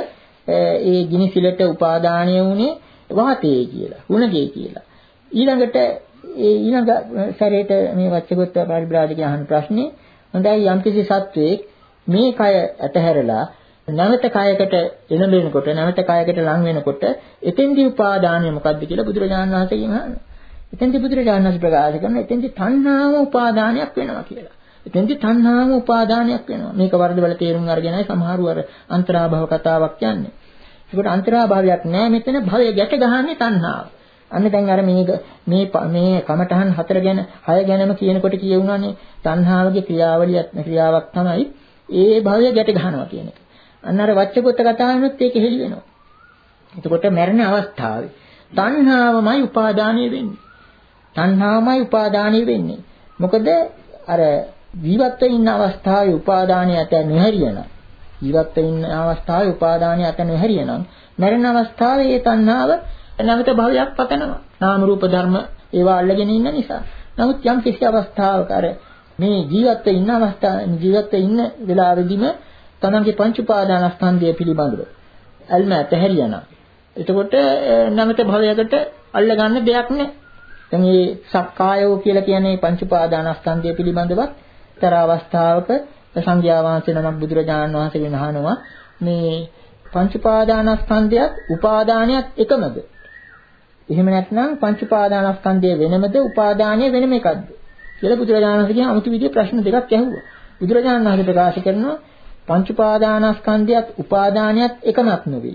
ඒ ගිනිසිලට උපාදානය වුණේ වාතයේ කියලා, හුණගේ කියලා. ඊළඟට ඒ ඊළඟ සැරේට මේ වච්චගොත්ත පරිබ්‍රාජකයා අහන ප්‍රශ්නේ හොඳයි යම්කිසි සත්වයක් මේ කය ඇතහැරලා නැවත කයකට එළඹෙනකොට නැවත කයකට ලං වෙනකොට එතෙන්දී උපාදානය මොකක්ද කියලා බුදුරජාණන් වහන්සේගෙන් අහනවා. එතෙන්දී බුදුරජාණන් වහන්සේ ප්‍රකාශ කරනවා එතෙන්දී තණ්හාව උපාදානයක් වෙනවා කියලා. එතෙන්දී තණ්හාව උපාදානයක් වෙනවා. මේක වර්ධවල තේරුම් අරගෙනයි සමහරව අර අන්තරාභව කතාවක් කියන්නේ. ඒකට අන්තරාභවයක් නෑ මෙතන භවය ගැට ගහන්නේ තණ්හාව. අන්න දැන් අර මේ මේ මේ කමඨහන් හතර ගැන හය ගැනම කියනකොට කියුණානේ තණ්හාවගේ ක්‍රියාවලියක් ක්‍රියාවක් තමයි ඒ භවය ගැට ගහනවා කියන එක. අන්න අර වච්චගොත්ත කතාවෙනුත් ඒක හෙළි වෙනවා. එතකොට මරණ අවස්ථාවේ තණ්හාවමයි උපාදානය වෙන්නේ. තණ්හාවමයි උපාදානය වෙන්නේ. මොකද අර ජීවත් වෙන අවස්ථාවේ උපාදානය ඇත නොහැරියනම් ජීවත් වෙන අවස්ථාවේ උපාදානය ඇත නොහැරියනම් මරණ අවස්ථාවේ ඒ තණ්හාව නැවත භවයක් පතනවා. නාම රූප ධර්ම ඒවා අල්ලගෙන ඉන්න නිසා. නමුත් යම් කිසි අවස්ථාවක අර මේ ජීවත් වෙ ඉන්න අවස්ථාවේ ජීවත් වෙ ඉන්න වෙලාවෙදිම තමන්ගේ පංච උපාදානස්කන්ධය පිළිබඳව අල්ම ඇතහැරියනම් එතකොට නැවත භවයකට අල්ල ගන්න දෙයක් නැහැ. දැන් මේ සක්කායෝ කියලා කියන්නේ පංච උපාදානස්කන්ධය පිළිබඳවත් තර අවස්ථාවක සංඝයා වහන්සේ නමක් බුදුරජාණන් වහන්සේගෙන් අහනවා මේ පංච උපාදානස්කන්ධයත් උපාදානයත් එකමද? එහෙම නැත්නම් පංච උපාදානස්කන්ධය වෙනමද උපාදානය වෙනම එකක්ද? කියලා බුදුරජාණන් වහන්සේගෙන් අමුතු විදිහේ ප්‍රශ්න දෙකක් ඇහුවා. බුදුරජාණන් වහන්සේ ප්‍රකාශ කරනවා පංච උපාදානස්කන්ධයත් උපාදානයත් එකමක් නෙවෙයි.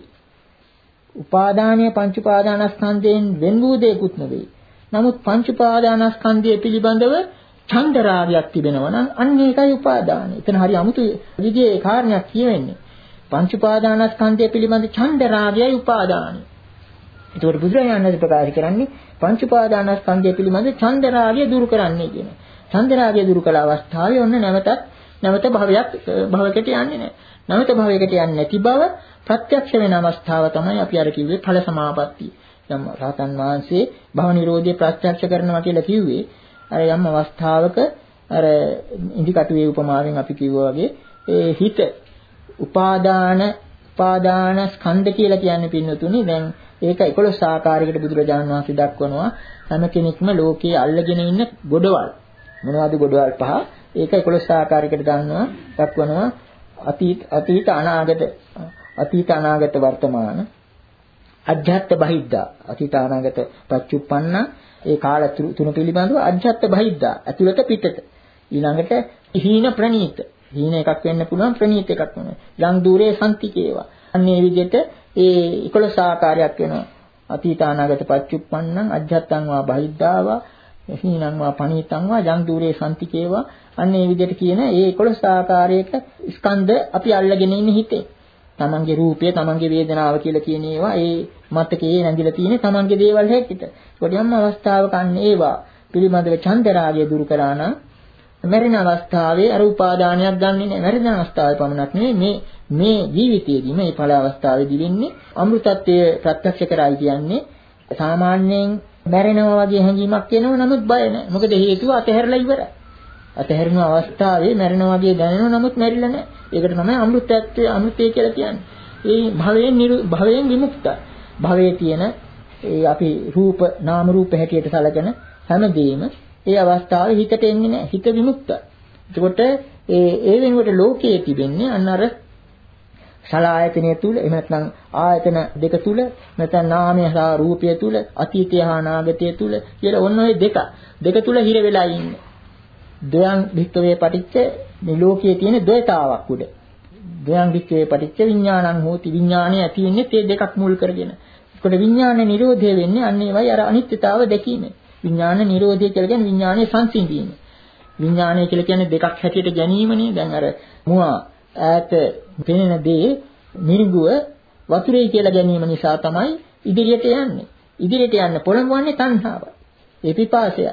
උපාදානීය පංච උපාදානස්කන්ධයෙන් වෙන් වූ දෙයක්ුත් නෙවෙයි. නමුත් පංච උපාදානස්කන්ධය පිළිබඳව ඡන්ද රාගයක් තිබෙනවා නම් අන්න ඒකයි උපාදානය. එතන හරි අමුතු විදිහේ කාරණයක් කියවෙන්නේ. පංච උපාදානස්කන්ධය පිළිබඳ ඡන්ද රාගයයි උපාදානය. ඒකට බුදුරජාණන් වහන්සේ ප්‍රකාශ කරන්නේ පංච උපාදානස්කන්ධය පිළිබඳ ඡන්ද රාගය දුරු කරන්නේ කියන. ඡන්ද රාගය දුරු කළ අවස්ථාවේ ඔන්න නැවතත් නැවත භවයක් භවයකට යන්නේ නැහැ. නැවත භවයකට යන්නේ නැති බව ප්‍රත්‍යක්ෂ වෙන අවස්ථාව තමයි අපි අර කිව්වේ ඵල සමාපatti. යම් රහතන් වහන්සේ භව නිරෝධය ප්‍රත්‍යක්ෂ කරනවා කියලා කිව්වේ අර යම් අවස්ථාවක අර ඉන්දිකටුවේ උපමාවෙන් අපි කිව්වා වගේ ඒ හිත උපාදාන උපාදාන ස්කන්ධ කියලා කියන්නේ පින්නතුනේ දැන් ඒක එකොළොස් ආකාරයකට බුදුරජාණන් වහන්සේ දක්වනවා. හැම කෙනෙක්ම ලෝකයේ අල්ලගෙන ඉන්න ගොඩවල්. මොනවද ගොඩවල් පහ? ඒක එකොළොස් ආකාරයකට ගන්නවා දක්වනවා. අතීත අතීත අනාගත අතීත අනාගත වර්තමාන අධ්‍යාත්ත බහිද්දා අතීත අනාගත පච්චුප්පන්න ඒ කාල තුන පිළිබඳව අධ්‍යාත්ත බහිද්දා ඇතුළත පිටත ඊළඟට හීන ප්‍රනීත හීන එකක් වෙන්න පුළුවන් ප්‍රනීත එකක් වෙනවා යම් দূරේ සම්තිකේවා අන්නේ විදිහට ඒ එකොළොස් ආකාරයක් වෙනවා අතීත අනාගත පච්චුප්පන්න අධ්‍යාත්තං වා බහිද්දාවා හීනං වා පනීතං වා යම් දූරේ සම්තිකේවා අන්නේ විදිහට කියන ඒ එකොළොස් ආකාරයක ස්කන්ධ අපි අල්ලගෙන ඉන්නේ හිතේ. තමන්ගේ රූපය, තමන්ගේ වේදනාව කියලා කියන ඒවා ඒ මතකයේ නැඳිලා තියෙන තමන්ගේ දේවල් හැටියට. ඒකට යම් අවස්ථාවක අන්න ඒවා පිළිබඳව චන්දරාගය දුරු කරා නම් මරණ අවස්ථාවේ අර උපාදානයක් ගන්නෙ නෑ. මරණ අවස්ථාවේ පමණක් නෙවෙයි මේ මේ ජීවිතයේදී මේ ඵල අවස්ථාවේදී වෙන්නේ අමෘතත්වයේ ප්‍රත්‍යක්ෂ කරයි කියන්නේ සාමාන්‍යයෙන් මැරෙනවා වගේ හැඟීමක් එනවා නමුත් බය නැහැ. මොකද හේතුව අතහැරලා ඉවරයි. අතහැරෙන අවස්ථාවේ මැරෙනවා වගේ දැනෙනවා නමුත් මැරිලා නැහැ. ඒකට තමයි අමෘතත්වයේ අමෘතය කියලා කියන්නේ. ඒ භවයෙන් භවයෙන් විමුක්තයි. භවයේ තියෙන ඒ අපි රූප නාම රූප හැටියට සැලකෙන හැමදේම ඒ අවස්ථාවේ හිතට එන්නේ නැහැ. හිත විමුක්තයි. එතකොට ඒ ඒ වෙනුවට ලෝකයේ තිබෙන්නේ අන්න අර සලආයතනය තුල එහෙම නැත්නම් ආයතන දෙක තුල නැත්නම් නාමය සහ රූපය තුල අතීතය හා අනාගතය තුල කියලා ඔන්න ඔය දෙක දෙක තුල හිර වෙලා ඉන්නේ. ද්වයං වික්කවේ පටිච්ච මේ ලෝකයේ තියෙන ද්වයතාවක් උඩ. ද්වයං වික්කවේ පටිච්ච විඥානං හෝති විඥානය ඇති වෙන්නේ මේ දෙකක් මුල් කරගෙන. ඒකට විඥාන නිරෝධය වෙන්නේ අන්න ඒවයි අර අනිත්‍යතාව දැකීම. විඥාන නිරෝධය කියලා කියන්නේ විඥානයේ සංසිඳීම. විඥානය කියලා කියන්නේ දෙකක් හැටියට ගැනීමනේ. දැන් අර මුවා ඈත පෙනෙන දේ මිරිඟුව වතුරේ කියලා ගැනීම නිසා තමයි ඉදිරියට යන්නේ. ඉදිරියට යන්න පොළඹවන්නේ තණ්හාව. ඒ පිපාසය.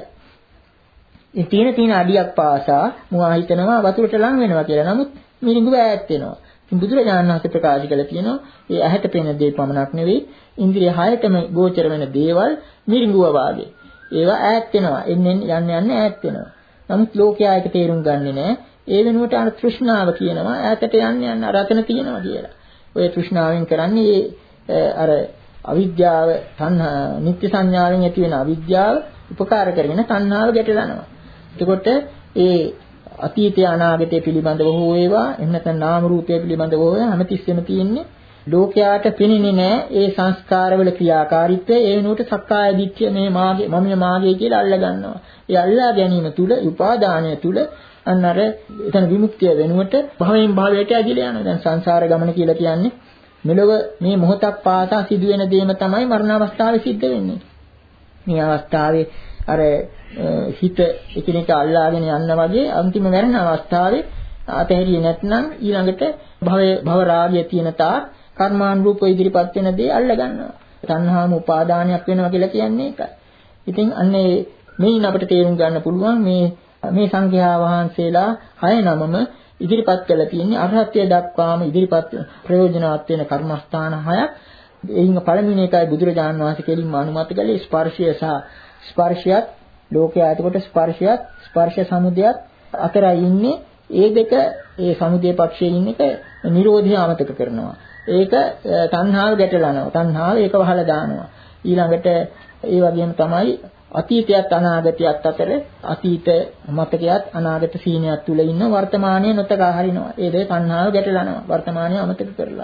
ඒ තියෙන තියෙන අඩියක් පාසා මුවා හිතනවා වතුරට ලං වෙනවා කියලා. නමුත් මිරිඟුව ඈත් වෙනවා. ඉතින් බුදුරජාණන් වහන්සේ ප්‍රකාශ කළ තියෙනවා මේ ඇහැට පෙනෙන දේ පමණක් නෙවෙයි ඉන්ද්‍රිය හයතම ගෝචර වෙන දේවල් මිරිඟුව වාගේ. ඒවා ඈත් වෙනවා. එන්නේ යන්න යන්න ඈත් වෙනවා. නමුත් ලෝකයා ඒක තේරුම් ගන්නේ නැහැ. ඒ වෙනුවට අර තෘෂ්ණාව කියනවා ඈතට යන්න යන්න රතන තියෙනවා කියලා. ඔය තෘෂ්ණාවෙන් කරන්නේ අර අවිද්‍යාව තණ්හා නිත්‍ය සංඥාවෙන් ඇති වෙන අවිද්‍යාව උපකාර කරගෙන තණ්හාව ගැටලනවා. එතකොට ඒ අතීතය අනාගතය පිළිබඳව හෝ වේවා එහෙම නැත්නම් නාම රූපය පිළිබඳව හෝ හැමතිස්සෙම තියෙන්නේ ලෝකයාට පෙනෙන්නේ නැහැ ඒ සංස්කාරවල ක්‍රියාකාරීත්වය. ඒ වෙනුවට සක්කාය දිට්ඨිය මේ මාගේ මම මාගේ කියලා අල්ලා ගන්නවා. ඒ අල්ලා ගැනීම තුල උපාදානය තුල අන්න අර එතන විමුක්තිය වෙනුවට භවයෙන් භවයට ඇදිලා යනවා. දැන් සංසාර ගමන කියලා කියන්නේ මෙලොව මේ මොහොතක් පාසා සිදුවෙන දේම තමයි මරණ අවස්ථාවේ සිද්ධ වෙන්නේ. මේ අවස්ථාවේ අර හිත එකිනෙක අල්ලාගෙන යන්න වගේ අන්තිම මරණ අවස්ථාවේ අතහැරියේ නැත්නම් ඊළඟට භවයේ භව රාගය තියෙන තාක් කර්මානුරූපව ඉදිරිපත් වෙන දේ අල්ල ගන්නවා. තණ්හාම උපාදානයක් වෙනවා කියලා කියන්නේ ඒකයි. ඉතින් අන්නේ මේන් අපිට තේරුම් ගන්න පුළුවන් මේ මේ සංඝයා වහන්සේලා හය නමම ඉදිරිපත් කළ තියෙන්නේ අරහත්ත්වයට දක්වාම ඉදිරිපත් ප්‍රයෝජනවත් වෙන කර්මස්ථාන හයක්. එයින් පළවෙනි එකයි බුදුරජාණන් වහන්සේ කෙලින්ම අනුමත කළේ ස්පර්ශය සහ ස්පර්ශයත් ලෝකයේ එතකොට ස්පර්ශයත් ස්පර්ශ සමුදයත් අතරයි ඉන්නේ. ඒ දෙක ඒ සමුදය පක්ෂයේ ඉන්න එක නිරෝධය අමතක කරනවා. ඒක තණ්හාව ගැටලනවා. තණ්හාව ඒක වහලා දානවා. ඊළඟට ඒ වගේම තමයි අතීතයත් අනාගතයත් අතර අතීත මතකයත් අනාගත සීනයත් තුල ඉන්න වර්තමානයේ නොතකා හරිනවා. ඒ දෙක තණ්හාව ගැටලනවා. වර්තමානය අමතක කරලා.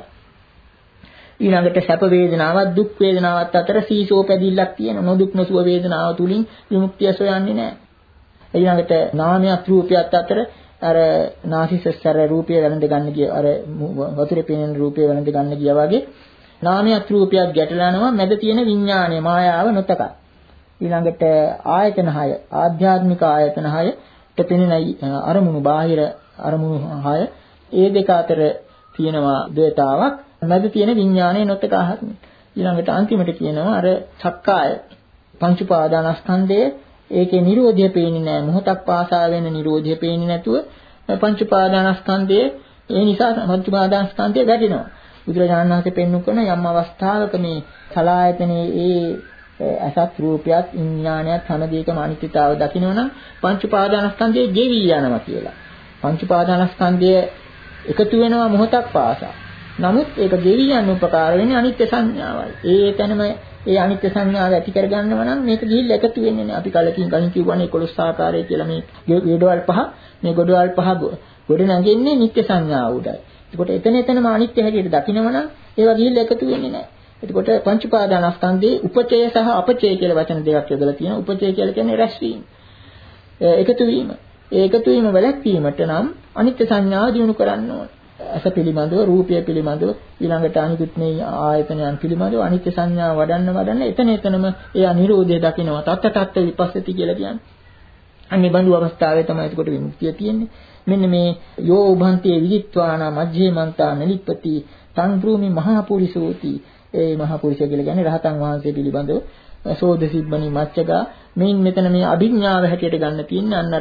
ඊළඟට සැප වේදනාවත් දුක් වේදනාවත් අතර සීසෝ පැදිල්ලක් තියෙන නොදුක් නොසුව වේදනාව තුලින් විමුක්තිය සොයන්නේ නැහැ. ඊළඟට නාමයක් රූපයක් අතර අර නාසිසස්සර රූපය වැළඳ ගන්න කිය අර වතුරේ පෙනෙන රූපය වැළඳ ගන්න කියා වගේ නාමයක් රූපයක් ගැටලනවා මැද තියෙන විඥානය මායාව නොතකා. ඊළඟට ආයතන හය ආධ්‍යාත්මික ආයතන හයට පෙනෙන අරමුණු බාහිර අරමුණු හය ඒ දෙක අතර තියෙනවා ද්වේතාවක් මැද තියෙන විඥානයේ නොතකා හරින. ඊළඟට අන්තිමට කියනවා අර සක්කාය පංච උපාදානස්කන්ධය ඒකේ නිරෝධය පේන්නේ නැහැ. මොහොතක් පාසා වෙන නිරෝධය පේන්නේ නැතුව පංච උපාදානස්කන්ධය ඒ නිසා පංච උපාදානස්කන්ධය වැඩිනවා. බුදුරජාණන් වහන්සේ පෙන්වු කරන යම් අවස්ථාවක මේ සලආයතනයේ ඒ අසත් රූපයත් විඥානයත් හැම දෙයකම අනිත්‍යතාව දකින්නවනම් පංච උපාදානස්කන්ධයේ ගෙවි යනවා කියලා. පංච උපාදානස්කන්ධය එකතු වෙනවා මොහොතක් පාසා. නමුත් ඒක ගෙවි යන උපකාර වෙන්නේ අනිත්‍ය සංඥාවයි. ඒ තැනම ඒ අනිත්‍ය සංඥාව ඇති කරගන්නව නම් මේක ගිහිල්ලා එකතු වෙන්නේ නැහැ. අපි කලකින් කලින් කිව්වනේ එකොළොස් ආකාරය කියලා මේ ගොඩවල් පහ මේ ගොඩවල් පහ ගොඩ නැගෙන්නේ නිත්‍ය සංඥාව උඩයි. එතකොට එතන එතනම අනිත්‍ය හැටියට දකිනව නම් ඒවා ගිහිල්ලා එකතු වෙන්නේ නැහැ. එතකොට පංච උපාදානස්කන්ධේ උපචය සහ අපචය කියලා වචන දෙකක් යොදලා තියෙනවා. උපචය කියලා කියන්නේ රැස්වීම. එකතු වීම. ඒ එකතු වීම වැළැක්වීමට නම් අනිත්‍ය සංඥාව දිනු කරන්න ඕන. අස පිළිබඳව, රූපය පිළිබඳව, ඊළඟට අනිකුත් මේ ආයතනයන් පිළිබඳව අනිත්‍ය සංඥාව වඩන්න වඩන්න එතන එතනම ඒ අනිරෝධය දකිනවා. තත්ත තත්ත විපස්සති කියලා කියන්නේ. අන්නේ බඳු අවස්ථාවේ තමයි එතකොට විමුක්තිය තියෙන්නේ. මෙන්න මේ යෝ උභන්තේ විදිත්වාන මජ්ජේමන්තා නලිප්පති තං භූමි මහා පුරිසෝති. ඒ මහා පුරුෂය කියලා කියන්නේ රහතන් වහන්සේ පිළිබඳව සෝද සිබ්බනි මච්චගා මේන් මෙතන මේ අභිඥාව හැටියට ගන්න තියෙන්නේ අන්න අර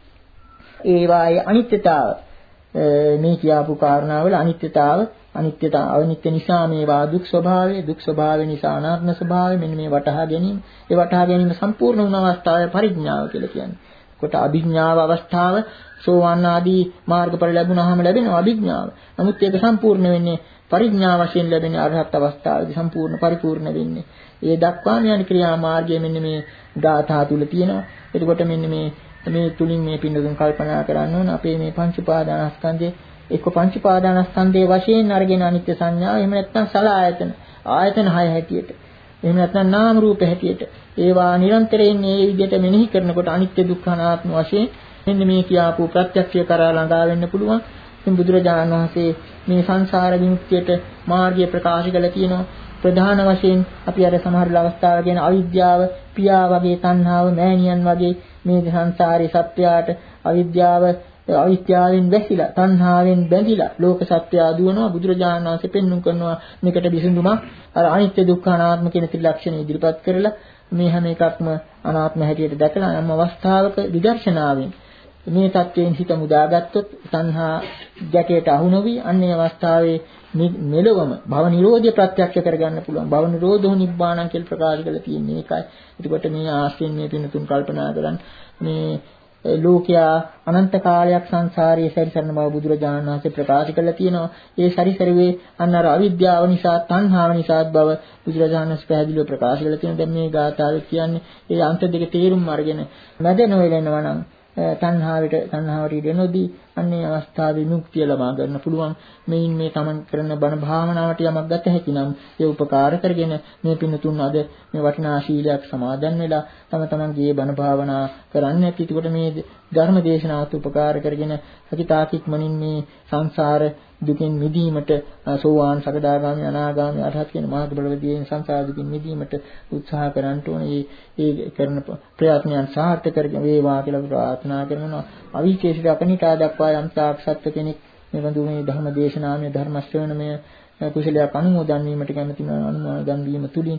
ඒ වායේ අනිත්‍යතාව මේ කියාපු කාරණාවල අනිත්‍යතාව අනිත්‍යතාව අනිත්‍ය නිසා මේවා දුක් ස්වභාවය දුක් ස්වභාවය නිසා අනාත්ම ස්වභාවය මෙන්න මේ වටහා ගැනීම ඒ වටහා ගැනීම සම්පූර්ණ වුණ අවස්ථාවේ පරිඥාව කියලා කියන්නේ. කොට අභිඥාව අවස්ථාව සෝවාන් ආදී මාර්ගඵල ලැබුණාම ලැබෙන අභිඥාව. නමුත් ඒක සම්පූර්ණ වෙන්නේ පරිඥා වශයෙන් ලැබෙන අරහත් අවස්ථාවේදී සම්පූර්ණ පරිපූර්ණ වෙන්නේ. ඒ දක්වාම යන ක්‍රියා මාර්ගය මෙන්න මේ ධාතා තුල තියෙනවා. එතකොට මෙන්න මේ මේ තුලින් මේ පින්නතුන් කල්පනා කරන්න ඕන අපේ මේ පංච උපාදානස්කන්ධයේ එක්ක පංච උපාදානස්කන්ධයේ වශයෙන් අරගෙන අනිත්‍ය සංඥාව එහෙම නැත්නම් සලආයතන ආයතන හය හැටියට එහෙම නැත්නම් නාම රූප හැටියට ඒවා නිරන්තරයෙන් මේ විදිහට මෙනෙහි කරනකොට අනිත්‍ය දුක්ඛ අනාත්ම වශයෙන් මෙන්න මේ කියාපු ප්‍රත්‍යක්ෂය කරා ළඟා වෙන්න පුළුවන්. ඉතින් බුදුරජාණන් වහන්සේ මේ සංසාර විමුක්තියට මාර්ගය ප්‍රකාශ කළා කියනවා. ප්‍රධාන වශයෙන් අපි අර සමහර අවස්ථාවල කියන අවිද්‍යාව, පියා වගේ තණ්හාව, මෑණියන් වගේ මේ සංසාරේ සත්‍යයට අවිද්‍යාව අවිද්‍යාවෙන් වැසිලා, තණ්හාවෙන් බැඳිලා ලෝක සත්‍යය දුවනවා. බුදුරජාණන් වහන්සේ පෙන්눔 කරනවා මේකට විසඳුමක්. අර අනිත්‍ය දුක්ඛ අනාත්ම කියන ත්‍රිලක්ෂණ ඉදිරිපත් කරලා මේ හැම එකක්ම අනාත්ම හැටියට දැකලා යම් අවස්ථාවක විදර්ශනාවෙන් මේ தත්වයෙන් හිත මුදාගත්තොත් තණ්හා ගැටයට අහු නොවි අන්නේ අවස්ථාවේ මෙලොවම භව නිරෝධය ප්‍රත්‍යක්ෂ කරගන්න පුළුවන්. භව නිරෝධෝ නිබ්බාණං කියලා ප්‍රකාශ කරලා තියෙන්නේ ඒකයි. එතකොට මේ ආශ්‍රයෙන් මේ පිනතුන් කල්පනා කරන් මේ ලෝකයා අනන්ත කාලයක් සංසාරයේ සැරිසරන බව බුදුරජාණන් වහන්සේ ප්‍රකාශ කරලා තියෙනවා. ඒ සැරිසරුවේ අන්න අර අවිද්‍යාව නිසා, තණ්හාව නිසා බව බුදුරජාණන් වහන්සේ පැහැදිලිව ප්‍රකාශ කරලා තියෙනවා. දැන් මේ ගාථාවේ කියන්නේ ඒ අන්ත දෙක තේරුම් අරගෙන මැද නොවෙලෙනවා නම් තණ්හාවට තණ්හාවට ඉඩ නොදී අන්නේ අවස්ථාවේ මුක්තිය ලබා ගන්න පුළුවන්. මේන් මේ තමන් කරන බණ භාවනාවට යමක් ගත හැකි නම් ඒ උපකාර කරගෙන මේ පින්තුන් අද මේ වටිනා ශීලයක් සමාදන් වෙලා තම තමන්ගේ බණ භාවනා කරන්න ඇති. ඒකට මේ ධර්ම දේශනාවත් උපකාර කරගෙන සකිතාකික්මනින් මේ සංසාර දුකින් මිදීමට සෝවාන් සකදාගාමි අනාගාමි අරහත් කියන මාර්ගවලදී සංසාර දුකින් මිදීමට උත්සාහ කරන්න ඕනේ. ඒ කරන ප්‍රයත්නයන් සාර්ථක කරගෙන වේවා කියලා ප්‍රාර්ථනා කරනවා. අවිචේෂිත අකනිකා දක්වා යම් සාක්ෂාත් කෙනෙක් මේ බඳු මේ ධර්ම දේශනාමය ධර්ම ශ්‍රවණමය කුසලයක් අනුමෝදන් වීමට කැමති වෙන අනුමෝදන් වීම තුලින්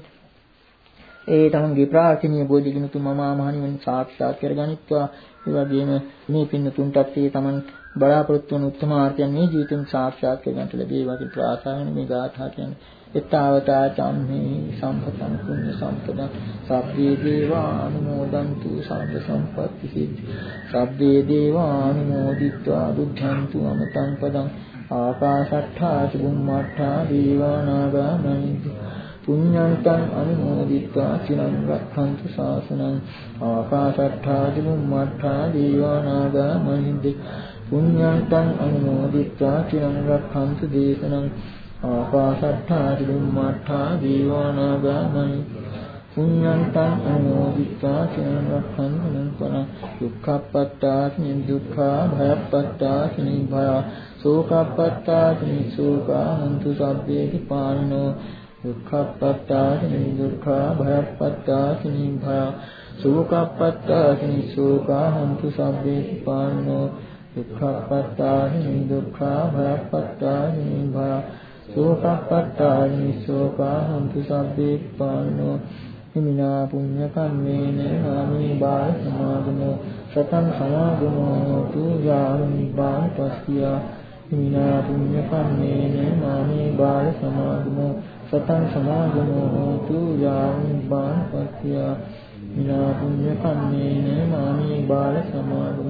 ඒ තමන්ගේ ප්‍රාර්ථනීය බෝධිගුණ තුමම මහණිවන් සාක්ෂාත් කරගනිත්වා. ඒ වගේම මේ පින්නතුන්ටත් ඒ තමන් බලාපොරොත්තු වන උත්තමාර්ථයන් මේ ජීවිතෙන් සාක්ෂාත් කරගන්නට ලැබේවා කියලා ප්‍රාර්ථනා කරන මේ ගාථා කියන්නේ එත්තාවතා චම්මේ සම්පතං කුඤ්ඤ සම්පදං සබ්බේ දේවා අනුමෝදන්තු සම්ප සම්පත්ති සිද්ධි සබ්බේ දේවා අනුමෝදිත්වා බුද්ධන්තු අමතං පදං ආකාශට්ඨා චුම්මට්ඨා දීවානාගා මහින්දි පුඤ්ඤන්තං අනුමෝදිත්වා චිරං රක්ඛන්තු ශාසනං ආකාශට්ඨා චුම්මට්ඨා දීවානාගා මහින්දි පුඤ්ඤන්තං අනුමෝදිත්වා චිරං රක්ඛන්තු දේශනං ආකාශට්ඨා චුම්මට්ඨා දීවානාගා මහින්දි පුඤ්ඤන්තං අනුමෝදිත්වා චිරං රක්ඛන්තු පරං දුක්ඛප්පත්තාස්මින් දුක්ඛා භයප්පත්තාස්මින් භය සෝකප්පත්තාස්මින් සෝකා හන්තු සබ්බේති පාණෝ දුක්ඛප්පත්තාස්මින් දුක්ඛා භයප්පත්තාස්මින් භය සෝකප්පත්තාස්මින් සෝකා හන්තු සබ්බේති පාණෝ දුක්ඛප්පත්තාස්මින් දුක්ඛා භයප්පත්තාස්මින් භය සෝකප්පත්තාස්මින් සෝකා හන්තු සබ්බේති පාණෝ හිමිනා පුඤ්ඤ කම්මේන ආමි බාල සමාගමෝ සතං සමාගමෝ තු යාමි බාල පස්තිය හිමිනා පුඤ්ඤ කම්මේන ආමි බාල සමාගමෝ සතං සමාගමෝ තු යාමි බාල පස්තිය හිමිනා පුඤ්ඤ කම්මේන ආමි බාල සමාගමෝ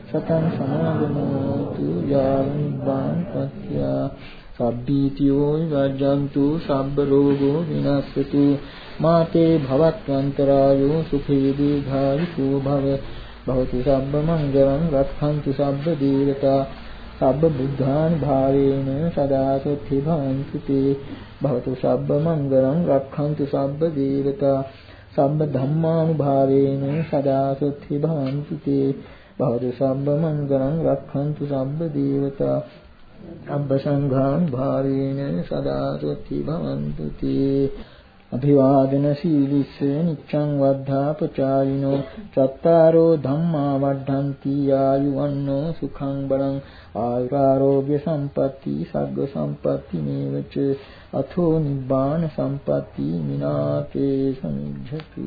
සතං සමාගමෝතු යාව නිබ්බාන පත්‍ය සබ්බීතියෝ වජ්ජන්තු සබ්බ රෝගෝ විනස්සතු මාතේ භවත්වන්තරායෝ සුඛී දීඝායුකෝ භව භවතු සබ්බ මංගලං රක්ඛන්තු සබ්බ දීවතා සබ්බ බුද්ධාන් භාවේන සදා සොත්ති භවන්තු තේ භවතු සබ්බ මංගලං රක්ඛන්තු සබ්බ දීවතා සබ්බ ධම්මානුභාවේන සදා සොත්ති භවන්තු තේ භවතු සබ්බ මංගලං රක්ඛන්තු සබ්බ දීවතා අබ්බ සංඝාන් භාවේන සදා සොත්ති භවන්තු තේ අභිවාදන සීලිස්ස නිච්ඡං වද්ධා පචායිනෝ චත්තාරෝ ධම්මා වඩ්ඩಂತಿ ආයුවන්නෝ සුඛං බලං ආයුරාෝග්‍ය සම්පatti සග්ග සම්පatti නේවච අතෝ නිබ්බාන සම්පatti මිනාතේ සමිජ්ජති.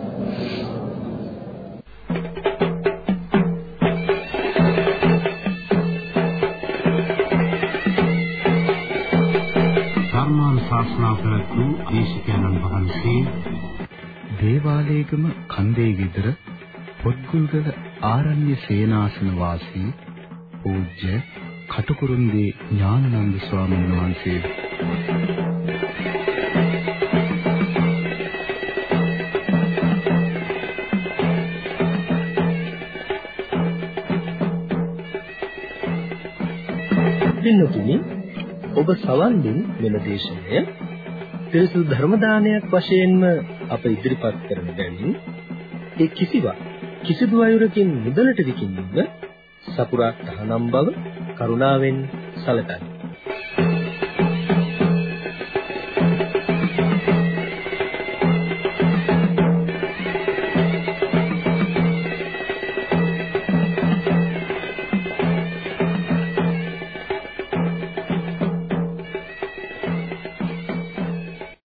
ශාසනා ප්‍රතු දේශකයන්න් වහන්සේ දේවාලේගම කන්දේ විතර පොත්ගුල්ගල ආරණ්‍ය සේනාසන වාසී පූජ්‍ය කටුකුරුන්දී ඥානানন্দ ස්වාමීන් වහන්සේ. පින්තුනි, ඔබ සවන් දුන් මෙම දේශනය පිරිසුදු ධර්ම දානයක් වශයෙන්ම අප ඉදිරිපත් කරන බැවින් ඒ කිසිවක් කිසිදු අයුරකින් මුදලට විකිණීම සපුරා තහනම් බව කරුණාවෙන් සැලකන්න.